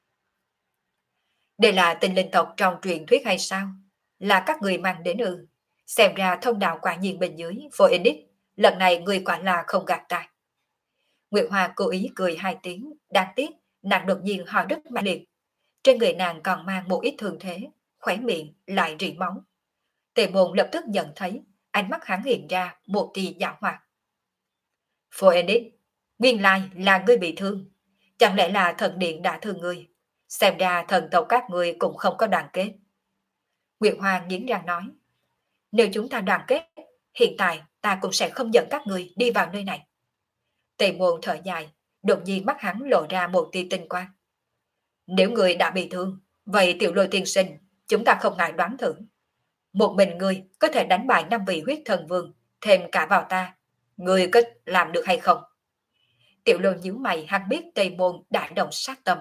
Đây là tinh linh tộc trong truyền thuyết hay sao? Là các người mang đến ư? Xem ra thông đạo quả nhiên bên dưới, Phoenix, lần này người quả là không gạt ta. Nguyệt Hoa cố ý cười hai tiếng, đáng tiếc, nàng đột nhiên ho rất mạnh liệt. Trên người nàng còn mang một ít thương thế, khóe miệng lại rỉ máu. Tề Môn lập tức nhận thấy, ánh mắt hắn hiện ra một tia giảo hoạt. Phoenix, nguyên lai là ngươi bị thương. Chẳng lẽ là thần điện đã thương ngươi? Xem ra thần tộc các ngươi cũng không có đoàn kết. Nguyệt Hoa nghiến răng nói, nếu chúng ta đoàn kết, hiện tại ta cũng sẽ không dẫn các ngươi đi vào nơi này. Tề Môn thở dài, đột nhiên mắt hắn lộ ra một tia tinh quang. Nếu người đã bị thương, vậy Tiểu Lôi tiên sinh, chúng ta không ngại đoán thử. Một mình người có thể đánh bại 5 vị huyết thần vương, thêm cả vào ta. Người có làm được hay không? Tiểu Lôi nhíu mày, hắn biết Tề Môn đã động sát tâm.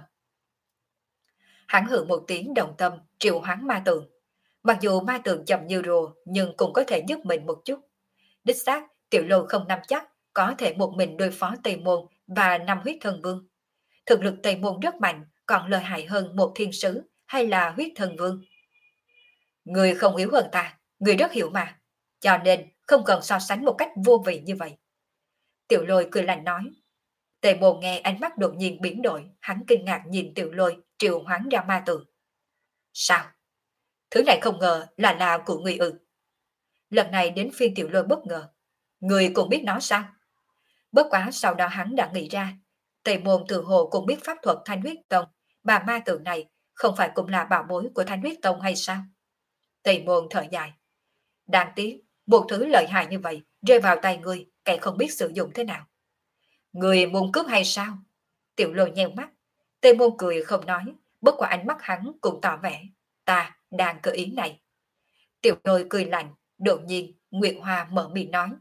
Hắn hừ một tiếng đồng tâm, triệu hoán ma tượng. Mặc dù ma tượng chậm như rùa, nhưng cũng có thể giúp mình một chút. Đích xác, Tiểu Lôi không nắm chắc có thể một mình đối phó Tây Môn và 5 huyết thần vương. Thực lực Tây Môn rất mạnh, còn lợi hại hơn một thiên sứ hay là huyết thần vương. Người không yếu hơn ta, người rất hiểu mà. Cho nên không cần so sánh một cách vô vị như vậy. Tiểu Lôi cười lạnh nói. Tề Môn nghe ánh mắt đột nhiên biến đổi, hắn kinh ngạc nhìn Tiểu Lôi triệu hoán ra ma tượng. Sao? Thứ này không ngờ là của người ư. Lần này đến phiên Tiểu Lôi bất ngờ. Người cũng biết nó sao? Bất quá sau đó hắn đã nghĩ ra, Tề Môn tự hồ cũng biết pháp thuật Thanh Huyết Tông, mà ma tượng này không phải cũng là bảo bối của Thanh Huyết Tông hay sao? Tề Môn thở dài. Đáng tiếc, một thứ lợi hại như vậy rơi vào tay người, kẻ không biết sử dụng thế nào. Người muốn cướp hay sao? Tiểu Lôi nheo mắt. Tề Môn cười không nói, bất qua ánh mắt hắn cũng tỏ vẻ. Ta đang cơ ý này. Tiểu Lôi cười lạnh, đột nhiên Nguyệt Hoa mở miệng nói.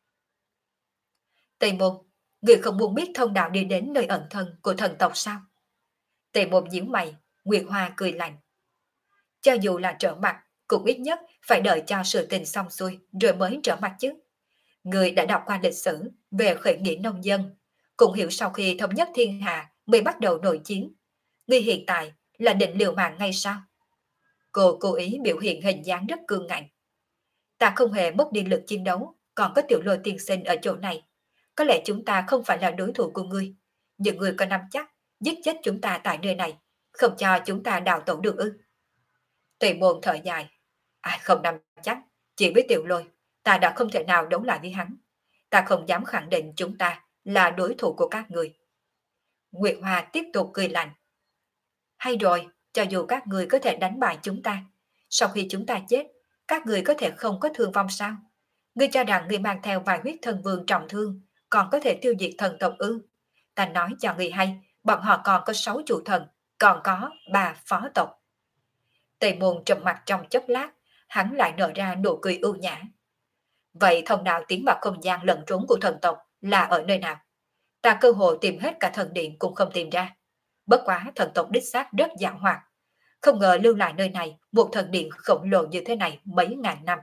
Tề Môn, người không muốn biết thông đạo đi đến nơi ẩn thân của thần tộc sao? Tề Môn nhíu mày, Nguyệt Hoa cười lạnh. Cho dù là trở mặt, cũng ít nhất phải đợi cho sự tình xong xuôi rồi mới trở mặt chứ. Người đã đọc qua lịch sử về khởi nghĩa nông dân, cũng hiểu sau khi thống nhất thiên hạ mới bắt đầu nội chiến. Người hiện tại là định liều mạng ngay sao? Cô cố ý biểu hiện hình dáng rất cương ngạnh. Ta không hề mất đi lực chiến đấu, còn có Tiểu Lôi tiên sinh ở chỗ này. Có lẽ chúng ta không phải là đối thủ của ngươi, nhưng ngươi có nắm chắc giết chết chúng ta tại nơi này, không cho chúng ta đào tẩu được ư? Tề Môn thở dài. Không nắm chắc, chỉ với Tiểu Lôi, ta đã không thể nào đấu lại với hắn. Ta không dám khẳng định chúng ta là đối thủ của các người. Nguyệt Hoa tiếp tục cười lạnh. Hay rồi, cho dù các người có thể đánh bại chúng ta, sau khi chúng ta chết, các người có thể không có thương vong sao? Ngươi cho rằng ngươi mang theo vài huyết thần vương trọng thương, còn có thể tiêu diệt thần tộc ư? Ta nói cho ngươi hay, bọn họ còn có 6 chủ thần, còn có 3 phó tộc. Tề Môn trầm mặt trong chốc lát, hắn lại nở ra nụ cười ưu nhã. Vậy thông đạo tiến vào không gian lẫn trốn của thần tộc là ở nơi nào? Ta cơ hồ tìm hết cả thần điện cũng không tìm ra. Bất quá thần tộc đích xác rất giàu hoạt. Không ngờ lưu lại nơi này một thần điện khổng lồ như thế này mấy ngàn năm.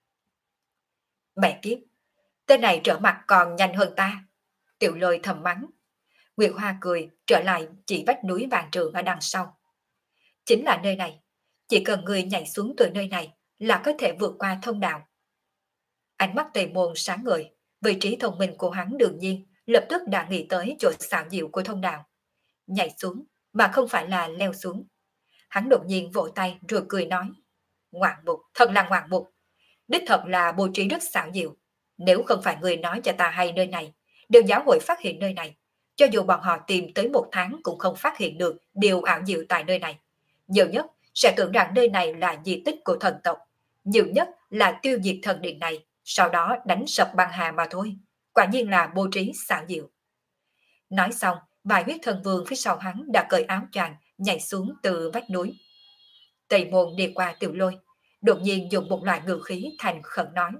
Mẹ kiếp, tên này trở mặt còn nhanh hơn ta. Tiểu Lôi thầm mắng. Nguyệt Hoa cười trở lại chỉ vách núi vàng trường ở đằng sau. Chính là nơi này. Chỉ cần người nhảy xuống từ nơi này là có thể vượt qua thông đạo. Ánh mắt Tề Môn sáng ngời. Vị trí thông minh của hắn đương nhiên lập tức đã nghĩ tới chỗ xảo diệu của thông đạo. Nhảy xuống mà không phải là leo xuống. Hắn đột nhiên vỗ tay rồi cười nói. Ngoạn mục, thật là ngoạn mục. Đích thật là bố trí rất xảo diệu. Nếu không phải người nói cho ta hay nơi này, đều giáo hội phát hiện nơi này. Cho dù bọn họ tìm tới 1 tháng cũng không phát hiện được điều ảo diệu tại nơi này. Nhiều nhất sẽ tưởng rằng nơi này là di tích của thần tộc. Nhiều nhất là tiêu diệt thần điện này, sau đó đánh sập băng hà mà thôi. Quả nhiên là bố trí xảo diệu. Nói xong, vài huyết thần vương phía sau hắn đã cởi áo choàng nhảy xuống từ vách núi. Tây Môn đi qua Tiểu Lôi, đột nhiên dùng một loại ngữ khí thành khẩn nói.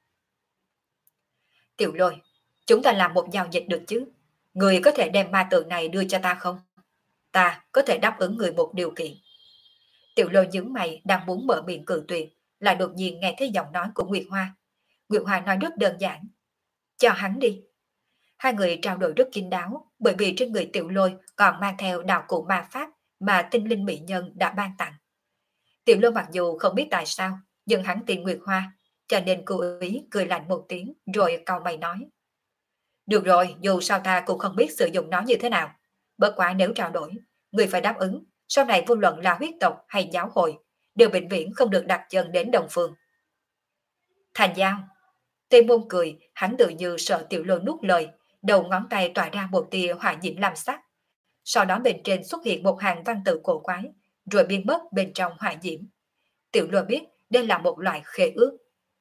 Tiểu Lôi, chúng ta làm một giao dịch được chứ? Người có thể đem ma tượng này đưa cho ta không? Ta có thể đáp ứng người một điều kiện. Tiểu Lôi nhướng mày đang muốn mở miệng cự tuyệt, lại đột nhiên nghe thấy giọng nói của Nguyệt Hoa. Nguyệt Hoa nói rất đơn giản. Cho hắn đi. Hai người trao đổi rất kín đáo, bởi vì trên người Tiểu Lôi còn mang theo đạo cụ ma pháp mà tinh linh mỹ nhân đã ban tặng. Tiểu Lôi mặc dù không biết tại sao, nhưng hắn tin Nguyệt Hoa, cho nên cố ý cười lạnh một tiếng rồi cau mày nói. Được rồi, dù sao ta cũng không biết sử dụng nó như thế nào. Bất quá nếu trao đổi, người phải đáp ứng, sau này vô luận là huyết tộc hay giáo hội, đều vĩnh viễn không được đặt chân đến Đồng Phương. Thành giao. Tề Môn cười, hắn tự như sợ Tiểu Lôi nuốt lời, đầu ngón tay tỏa ra một tia hỏa diễm lam sắc. Sau đó bên trên xuất hiện một hàng văn tự cổ quái, rồi biến mất bên trong hỏa diễm. Tiểu Lôi biết đây là một loại khế ước.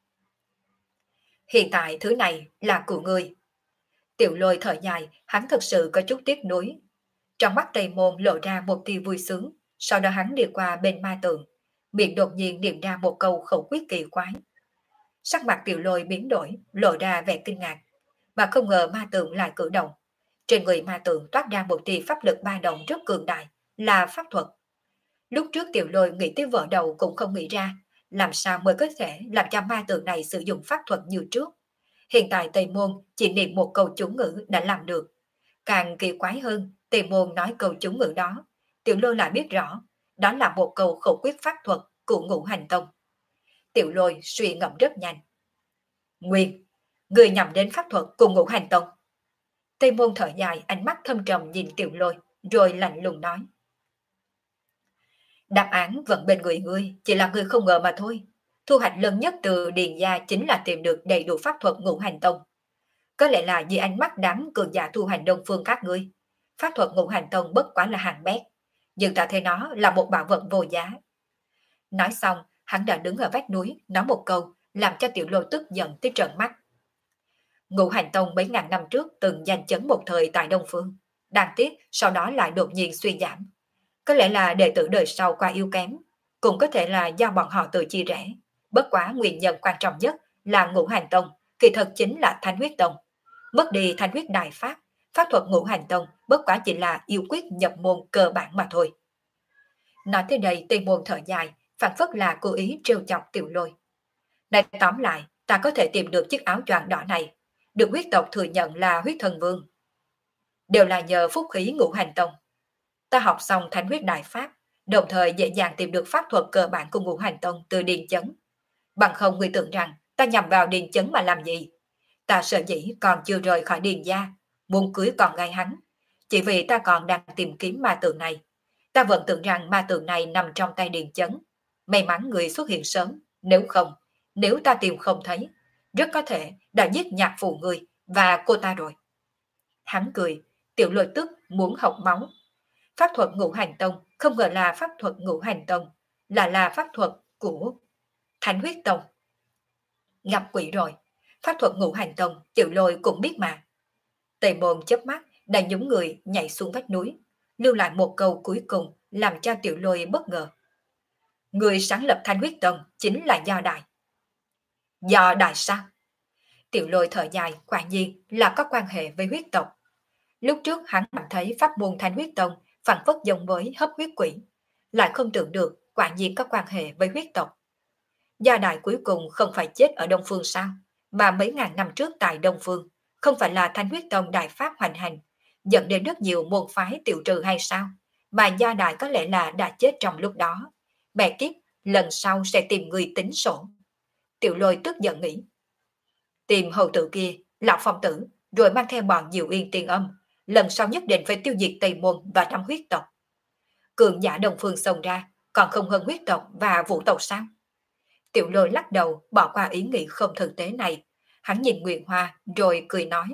Hiện tại thứ này là của ngươi. Tiểu Lôi thở dài, hắn thật sự có chút tiếc nuối. Trong mắt Tây Môn lộ ra một tia vui sướng, sau đó hắn đi qua bên ma tượng, miệng đột nhiên niệm ra một câu khẩu quyết kỳ quái. Sắc mặt Tiểu Lôi biến đổi, lộ ra vẻ kinh ngạc, mà không ngờ ma tượng lại cử động. Trên người ma tượng toát ra một tia pháp lực ba động rất cường đại, là pháp thuật. Lúc trước Tiểu Lôi nghĩ tới vợ đầu cũng không nghĩ ra, làm sao mới có thể làm cho ma tượng này sử dụng pháp thuật như trước. Hiện tại Tây Môn chỉ niệm một câu chú ngữ đã làm được. Càng kỳ quái hơn, Tây Môn nói câu chú ngữ đó, Tiểu Lôi lại biết rõ, đó là một câu khẩu quyết pháp thuật của Ngũ Hành Tông. Tiểu Lôi suy ngẫm rất nhanh. Nguyên, người nhằm đến pháp thuật của Ngũ Hành Tông. Tây Môn thở dài, ánh mắt thâm trầm nhìn Tiểu Lôi, rồi lạnh lùng nói. Đáp án vẫn bên người ngươi, chỉ là ngươi không ngờ mà thôi. Thu hoạch lớn nhất từ Điền Gia chính là tìm được đầy đủ pháp thuật Ngũ Hành Tông. Có lẽ là vì ánh mắt đám cường giả thu hành Đông Phương các ngươi. Pháp thuật Ngũ Hành Tông bất quá là hàng bét, nhưng ta thấy nó là một bảo vật vô giá. Nói xong, hắn đã đứng ở vách núi, nói một câu, làm cho Tiểu Lôi tức giận tới trợn mắt. Ngũ Hành Tông mấy ngàn năm trước từng giành chấn một thời tại Đông Phương. Đáng tiếc, sau đó lại đột nhiên suy giảm. Có lẽ là đệ tử đời sau qua yếu kém, cũng có thể là do bọn họ tự chia rẽ. Bất quá nguyên nhân quan trọng nhất là Ngũ Hành Tông, kỳ thật chính là Thanh Huyết Tông. Mất đi Thanh Huyết Đại Pháp, pháp thuật Ngũ Hành Tông bất quá chỉ là yêu quyết nhập môn cơ bản mà thôi. Nói tới đây Tây Môn thở dài, phản phất là cố ý trêu chọc Tiểu Lôi. Nói tóm lại, ta có thể tìm được chiếc áo choàng đỏ này, được huyết tộc thừa nhận là huyết thần vương. Đều là nhờ phúc khí Ngũ Hành Tông. Ta học xong Thánh Huyết Đại Pháp, đồng thời dễ dàng tìm được pháp thuật cơ bản của Ngũ Hành Tông từ Điền Chấn. Bằng không người tưởng rằng ta nhằm vào Điền Chấn mà làm gì? Ta sợ dĩ còn chưa rời khỏi Điền gia, muốn cưới con gái hắn. Chỉ vì ta còn đang tìm kiếm ma tượng này. Ta vẫn tưởng rằng ma tượng này nằm trong tay Điền Chấn. May mắn người xuất hiện sớm, nếu không, nếu ta tìm không thấy, rất có thể đã giết nhạc phụ người và cô ta rồi. Hắn cười, Tiểu Lôi tức muốn học máu. Pháp thuật Ngũ Hành Tông không ngờ là pháp thuật Ngũ Hành Tông, là pháp thuật của Thánh Huyết Tông. Gặp quỷ rồi, pháp thuật Ngũ Hành Tông Tiểu Lôi cũng biết mà. Tề Môn chớp mắt đã nhúng người nhảy xuống vách núi, lưu lại một câu cuối cùng làm cho Tiểu Lôi bất ngờ. Người sáng lập Thánh Huyết Tông chính là Do Đại. Do Đại sao? Tiểu Lôi thở dài, quả nhiên là có quan hệ với huyết tộc. Lúc trước hắn cảm thấy pháp môn Thanh Huyết Tông phản phất giống với hấp huyết quỷ, lại không tưởng được quả nhiên có quan hệ với huyết tộc. Gia đại cuối cùng không phải chết ở Đông Phương sao, mà mấy ngàn năm trước tại Đông Phương, không phải là Thanh Huyết Tông đại pháp hoành hành, dẫn đến rất nhiều môn phái tiêu trừ hay sao, mà gia đại có lẽ là đã chết trong lúc đó. Mẹ kiếp, lần sau sẽ tìm người tính sổ. Tiểu Lôi tức giận nghĩ. Tìm hầu tử kia, lão phong tử, rồi mang theo bọn Diệu Yên Tiên Âm, lần sau nhất định phải tiêu diệt Tây Môn và năm huyết tộc. Cường giả Đông Phương xông ra, còn không hơn huyết tộc và vũ tộc sao? Tiểu Lôi lắc đầu bỏ qua ý nghĩ không thực tế này. Hắn nhìn Nguyệt Hoa rồi cười nói.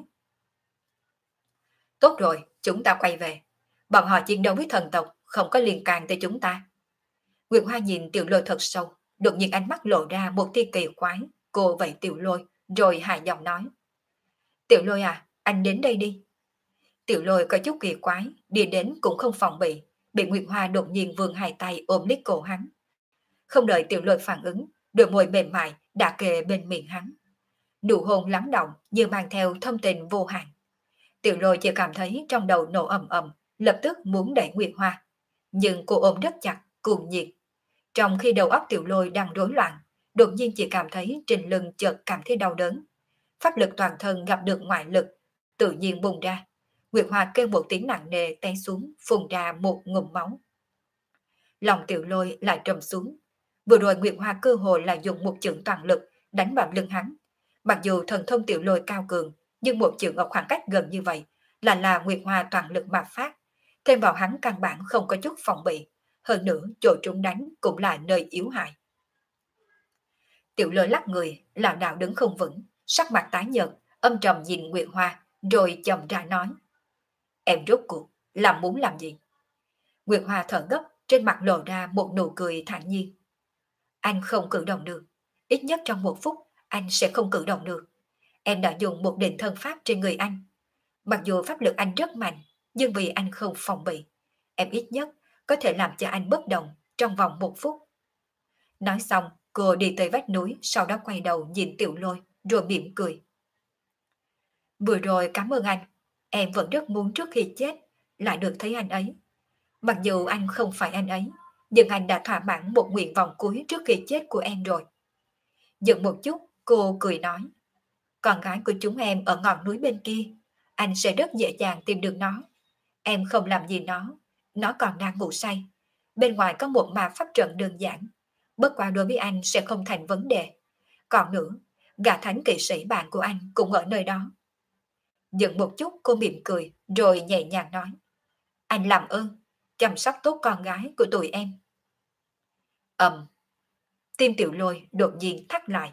Tốt rồi, chúng ta quay về. Bọn họ chiến đấu với thần tộc, không có liên can tới chúng ta. Nguyệt Hoa nhìn Tiểu Lôi thật sâu, đột nhiên ánh mắt lộ ra một tia kỳ quái. Cô vẫy Tiểu Lôi, rồi hạ giọng nói. Tiểu Lôi à, anh đến đây đi. Tiểu Lôi có chút kỳ quái, đi đến cũng không phòng bị Nguyệt Hoa đột nhiên vươn hai tay ôm lấy cổ hắn. Không đợi Tiểu Lôi phản ứng, đôi môi mềm mại đã kề bên miệng hắn. Nụ hôn lắng động như mang theo thâm tình vô hạn. Tiểu Lôi chỉ cảm thấy trong đầu nổ ầm ầm, lập tức muốn đẩy Nguyệt Hoa. Nhưng cô ôm rất chặt, cuồng nhiệt. Trong khi đầu óc Tiểu Lôi đang rối loạn, đột nhiên chỉ cảm thấy trên lưng chợt cảm thấy đau đớn. Pháp lực toàn thân gặp được ngoại lực, tự nhiên bùng ra. Nguyệt Hoa kêu một tiếng nặng nề té xuống, phun ra một ngụm máu. Lòng Tiểu Lôi lại trầm xuống. Vừa rồi Nguyệt Hoa cơ hồ là dùng một chưởng toàn lực đánh vào lưng hắn. Mặc dù thần thông Tiểu Lôi cao cường, nhưng một chưởng ở khoảng cách gần như vậy là Nguyệt Hoa toàn lực mà phát. Thêm vào hắn căn bản không có chút phòng bị. Hơn nữa chỗ trúng đánh cũng là nơi yếu hại. Tiểu Lôi lắc người, lảo đảo đứng không vững, sắc mặt tái nhợt, âm trầm nhìn Nguyệt Hoa, rồi chậm rãi nói. Em rốt cuộc, muốn làm gì? Nguyệt Hoa thở gấp, trên mặt lộ ra một nụ cười thản nhiên. Anh không cử động được. Ít nhất trong một phút, anh sẽ không cử động được. Em đã dùng một định thân pháp trên người anh. Mặc dù pháp lực anh rất mạnh, nhưng vì anh không phòng bị, em ít nhất có thể làm cho anh bất động trong vòng một phút. Nói xong, cô đi tới vách núi, sau đó quay đầu nhìn Tiểu Lôi, rồi mỉm cười. Vừa rồi cảm ơn anh. Em vẫn rất muốn trước khi chết, lại được thấy anh ấy. Mặc dù anh không phải anh ấy, nhưng anh đã thỏa mãn một nguyện vọng cuối trước khi chết của em rồi. Dừng một chút, cô cười nói. Con gái của chúng em ở ngọn núi bên kia, anh sẽ rất dễ dàng tìm được nó. Em không làm gì nó còn đang ngủ say. Bên ngoài có một ma pháp trận đơn giản, bất quá đối với anh sẽ không thành vấn đề. Còn nữa, gã thánh kỵ sĩ bạn của anh cũng ở nơi đó. Dừng một chút cô mỉm cười, rồi nhẹ nhàng nói. Anh làm ơn, chăm sóc tốt con gái của tụi em. Tim Tiểu Lôi đột nhiên thắt lại.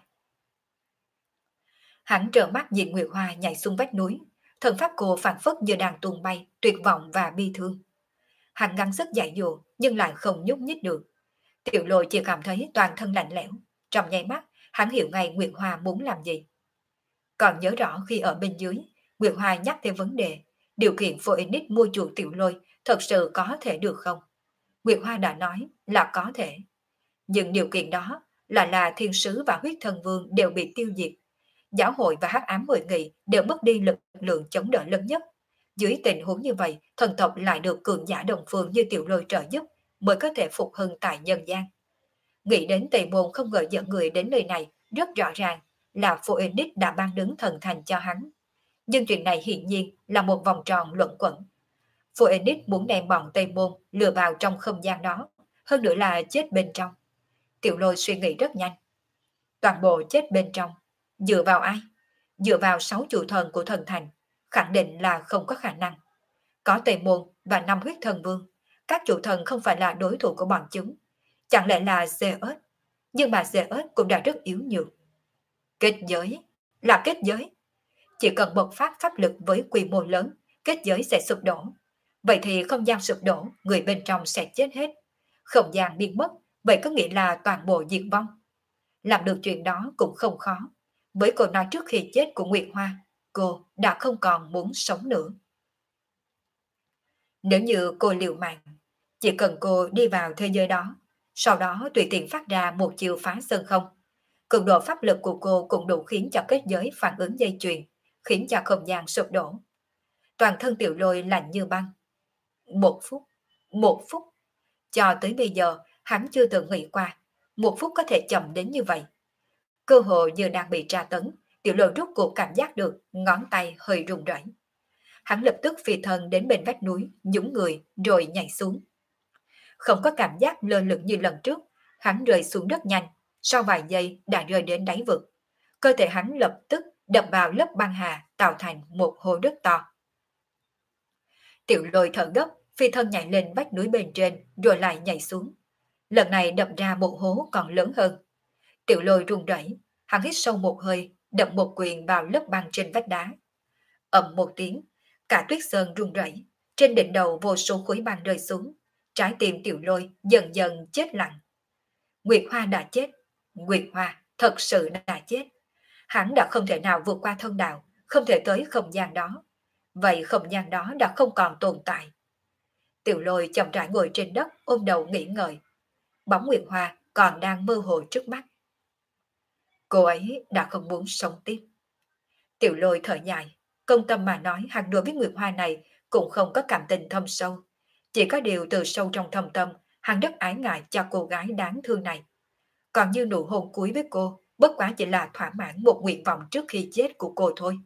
Hắn trợn mắt nhìn Nguyệt Hoa nhảy xuống vách núi, thần pháp cô phản phất như đang tung bay, tuyệt vọng và bi thương. Hắn gắng sức giải dụ nhưng lại không nhúc nhích được. Tiểu Lôi chỉ cảm thấy toàn thân lạnh lẽo. Trong nháy mắt, hắn hiểu ngay Nguyệt Hoa muốn làm gì. Còn nhớ rõ khi ở bên dưới, Nguyệt Hoa nhắc tới vấn đề điều kiện Phoenix mua chuộc Tiểu Lôi thật sự có thể được không? Nguyệt Hoa đã nói là có thể. Nhưng điều kiện đó là thiên sứ và huyết thần vương đều bị tiêu diệt. Giáo hội và hắc ám hội nghị đều mất đi lực lượng chống đỡ lớn nhất. Dưới tình huống như vậy, thần tộc lại được cường giả đồng phương như Tiểu Lôi trợ giúp mới có thể phục hưng tại nhân gian. Nghĩ đến Tây Môn không ngờ dẫn người đến nơi này, rất rõ ràng là Phoenix đã ban đứng thần thành cho hắn. Nhưng chuyện này hiển nhiên là một vòng tròn luẩn quẩn. Phoenix muốn đem bọn Tây Môn lừa vào trong không gian đó, hơn nữa là chết bên trong. Tiểu Lôi suy nghĩ rất nhanh. Toàn bộ chết bên trong. Dựa vào ai? Dựa vào 6 chủ thần của thần thành, khẳng định là không có khả năng. Có Tây Môn và 5 huyết thần vương, các chủ thần không phải là đối thủ của bọn chúng. Chẳng lẽ là Zeus? Nhưng mà Zeus cũng đã rất yếu nhược. Kết giới? Là kết giới. Chỉ cần bộc phát pháp lực với quy mô lớn, kết giới sẽ sụp đổ. Vậy thì không gian sụp đổ, người bên trong sẽ chết hết. Không gian biến mất, vậy có nghĩa là toàn bộ diệt vong. Làm được chuyện đó cũng không khó. Với câu nói trước khi chết của Nguyệt Hoa, cô đã không còn muốn sống nữa. Nếu như cô liều mạng, chỉ cần cô đi vào thế giới đó, sau đó tùy tiện phát ra một chiều phá sân không, cường độ pháp lực của cô cũng đủ khiến cho kết giới phản ứng dây chuyền, khiến cho không gian sụp đổ. Toàn thân Tiểu Lôi lạnh như băng. 1 phút, 1 phút. Cho tới bây giờ, hắn chưa từng nghĩ qua, 1 phút có thể chậm đến như vậy. Cơ hội như đang bị tra tấn, Tiểu Lôi rút cuộc cảm giác được ngón tay hơi run rẩy. Hắn lập tức phi thân đến bên vách núi, nhúng người rồi nhảy xuống. Không có cảm giác lơ lửng như lần trước, hắn rơi xuống rất nhanh, sau vài giây đã rơi đến đáy vực. Cơ thể hắn lập tức đập vào lớp băng hà tạo thành một hố đất to. Tiểu Lôi thở gấp, phi thân nhảy lên vách núi bên trên rồi lại nhảy xuống. Lần này đập ra một hố còn lớn hơn. Tiểu Lôi run rẩy, hắn hít sâu một hơi, đập một quyền vào lớp băng trên vách đá. Ầm một tiếng, cả tuyết sơn rung rẩy, trên đỉnh đầu vô số khối băng rơi xuống, trái tim Tiểu Lôi dần dần chết lặng. Nguyệt Hoa đã chết, Nguyệt Hoa thật sự đã chết. Hắn đã không thể nào vượt qua thông đạo, không thể tới không gian đó. Vậy không gian đó đã không còn tồn tại. Tiểu Lôi chậm rãi ngồi trên đất ôm đầu nghĩ ngợi. Bóng Nguyệt Hoa còn đang mơ hồ trước mắt. Cô ấy đã không muốn sống tiếp. Tiểu Lôi thở dài, công tâm mà nói hắn đối với Nguyệt Hoa này cũng không có cảm tình thâm sâu. Chỉ có điều từ sâu trong thâm tâm, hắn rất ái ngại cho cô gái đáng thương này. Còn như nụ hôn cuối với cô, bất quá chỉ là thỏa mãn một nguyện vọng trước khi chết của cô thôi.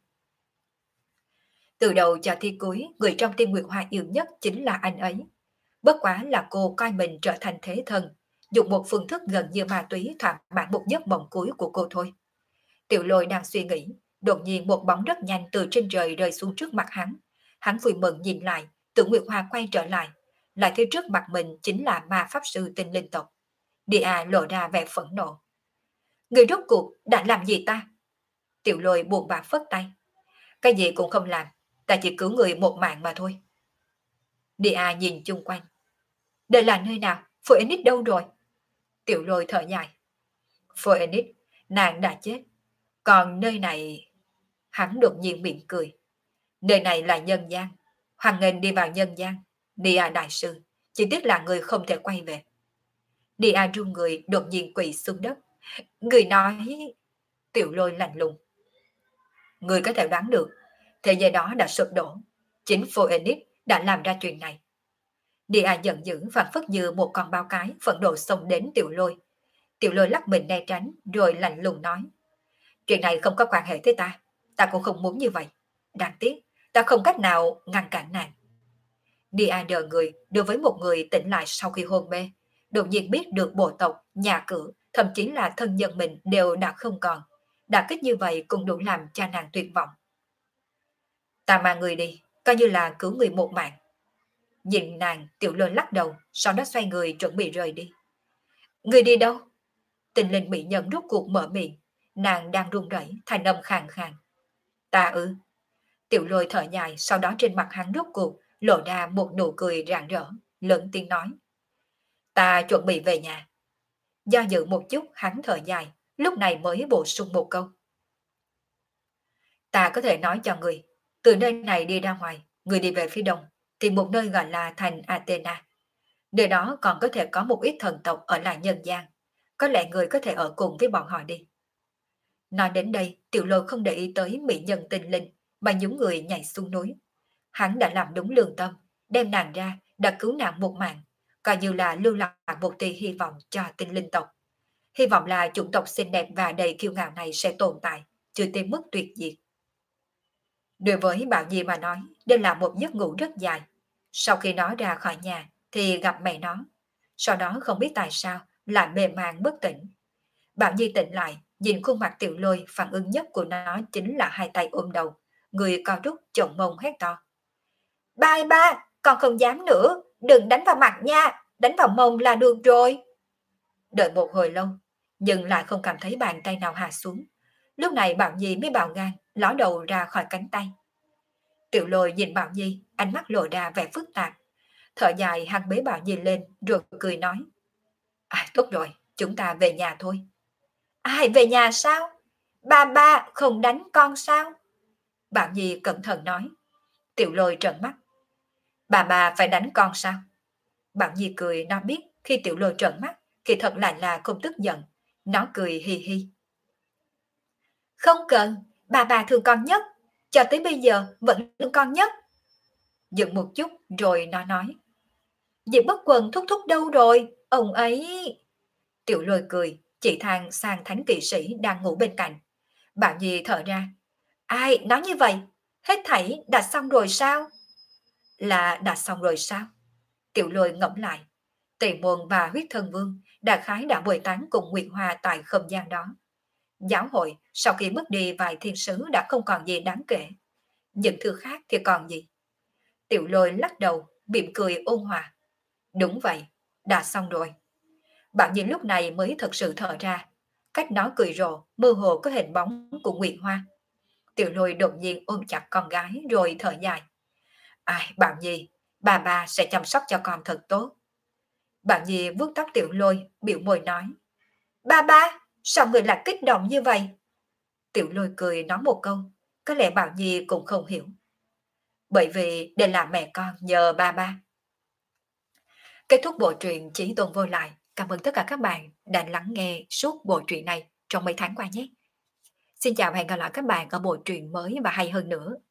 Từ đầu cho thi cuối, người trong tim Nguyệt Hoa yêu nhất chính là anh ấy. Bất quá là cô coi mình trở thành thế thân, dùng một phương thức gần như ma túy thỏa mãn một giấc mộng cuối của cô thôi. Tiểu Lôi đang suy nghĩ, đột nhiên một bóng rất nhanh từ trên trời rơi xuống trước mặt hắn. Hắn vui mừng nhìn lại, tưởng Nguyệt Hoa quay trở lại thấy trước mặt mình chính là ma pháp sư tinh linh tộc. Địa lộ ra vẻ phẫn nộ. Người rốt cuộc đã làm gì ta? Tiểu Lôi buồn bã phất tay. Cái gì cũng không làm, ta chỉ cứu người một mạng mà thôi. Địa nhìn chung quanh. Đây là nơi nào? Phoenix đâu rồi? Tiểu Lôi thở dài. Phoenix, nàng đã chết. Còn nơi này... Hắn đột nhiên mỉm cười. Nơi này là nhân gian. Hoan nghênh đi vào nhân gian. Địa đại sư, chỉ tiếc là người không thể quay về. Địa run người đột nhiên quỳ xuống đất. Người nói... Tiểu Lôi lạnh lùng. Người có thể đoán được, thế giới đó đã sụp đổ. Chính Phoenix đã làm ra chuyện này. Địa giận dữ phản phất như một con bao cái phẫn nộ xông đến Tiểu Lôi. Tiểu Lôi lắc mình né tránh rồi lạnh lùng nói. Chuyện này không có quan hệ tới ta cũng không muốn như vậy. Đáng tiếc, ta không cách nào ngăn cản nàng. Địa đờ người đối với một người tỉnh lại sau khi hôn mê, đột nhiên biết được bộ tộc, nhà cửa, thậm chí là thân nhân mình đều đã không còn. Đả kích như vậy cũng đủ làm cho nàng tuyệt vọng. Ta mang người đi, coi như là cứu người một mạng. Nhìn nàng, Tiểu Lôi lắc đầu, sau đó xoay người chuẩn bị rời đi. Người đi đâu? Tình linh mỹ nhân rút cuộc mở miệng, nàng đang run rẩy, thanh âm khàn khàn. Ta ư? Tiểu Lôi thở dài, sau đó trên mặt hắn rút cuộc lộ ra một nụ cười rạng rỡ, lớn tiếng nói. Ta chuẩn bị về nhà. Do dự một chút hắn thở dài, lúc này mới bổ sung một câu. Ta có thể nói cho người, từ nơi này đi ra ngoài, người đi về phía đông, thì một nơi gọi là thành Athena. Nơi đó còn có thể có một ít thần tộc ở lại nhân gian. Có lẽ người có thể ở cùng với bọn họ đi. Nói đến đây, Tiểu Lôi không để ý tới mỹ nhân tinh linh, mà những người nhảy xuống núi. Hắn đã làm đúng lương tâm, đem nàng ra, đã cứu nàng một mạng, coi như là lưu lại một tia hy vọng cho tinh linh tộc. Hy vọng là chủng tộc xinh đẹp và đầy kiêu ngạo này sẽ tồn tại, chưa tới mức tuyệt diệt. Đối với Bảo Nhi mà nói, đây là một giấc ngủ rất dài. Sau khi nó ra khỏi nhà, thì gặp mẹ nó. Sau đó không biết tại sao, lại mê man bất tỉnh. Bảo Nhi tỉnh lại, nhìn khuôn mặt Tiểu Lôi, phản ứng nhất của nó chính là hai tay ôm đầu, người co rút chồng mông hét to. Ba, con không dám nữa, đừng đánh vào mặt nha, đánh vào mông là được rồi. Đợi một hồi lâu, nhưng lại không cảm thấy bàn tay nào hạ xuống. Lúc này Bảo Nhi mới bạo gan, ló đầu ra khỏi cánh tay. Tiểu Lôi nhìn Bảo Nhi, ánh mắt lộ ra vẻ phức tạp. Thở dài hắn bế Bảo Nhi lên rồi cười nói. Tốt rồi, chúng ta về nhà thôi. Ai về nhà sao? Ba không đánh con sao? Bảo Nhi cẩn thận nói. Tiểu Lôi trợn mắt. Bà phải đánh con sao? Bảo Nhi cười, nó biết khi Tiểu Lôi trợn mắt, kỳ thật lại là không tức giận. Nó cười hi hi. Không cần, bà thương con nhất. Cho tới bây giờ vẫn thương con nhất. Dừng một chút rồi nó nói. Diệp Bất Quần thúc thúc đâu rồi? Ông ấy... Tiểu Lôi cười, chỉ thang sang thánh kỵ sĩ đang ngủ bên cạnh. Bảo Nhi thở ra. Ai nói như vậy? Hết thảy đã xong rồi sao? Là đã xong rồi sao? Tiểu Lôi ngẫm lại. Tề Môn và huyết thân vương đại khái đã bồi tán cùng Nguyệt Hoa tại không gian đó. Giáo hội sau khi mất đi vài thiên sứ đã không còn gì đáng kể. Những thứ khác thì còn gì? Tiểu Lôi lắc đầu, mỉm cười ôn hòa. Đúng vậy, đã xong rồi. Bảo Nhi lúc này mới thật sự thở ra. Cách nó cười rộ, mơ hồ có hình bóng của Nguyệt Hoa. Tiểu Lôi đột nhiên ôm chặt con gái rồi thở dài. Ai, Bảo Nhi, bà sẽ chăm sóc cho con thật tốt. Bảo Nhi vuốt tóc Tiểu Lôi, biểu môi nói. Ba, sao người lại kích động như vậy? Tiểu Lôi cười nói một câu, có lẽ Bảo Nhi cũng không hiểu. Bởi vì đây là mẹ con nhờ ba. Kết thúc bộ truyện Chí Tôn Vô Lại. Cảm ơn tất cả các bạn đã lắng nghe suốt bộ truyện này trong mấy tháng qua nhé. Xin chào và hẹn gặp lại các bạn ở bộ truyện mới và hay hơn nữa.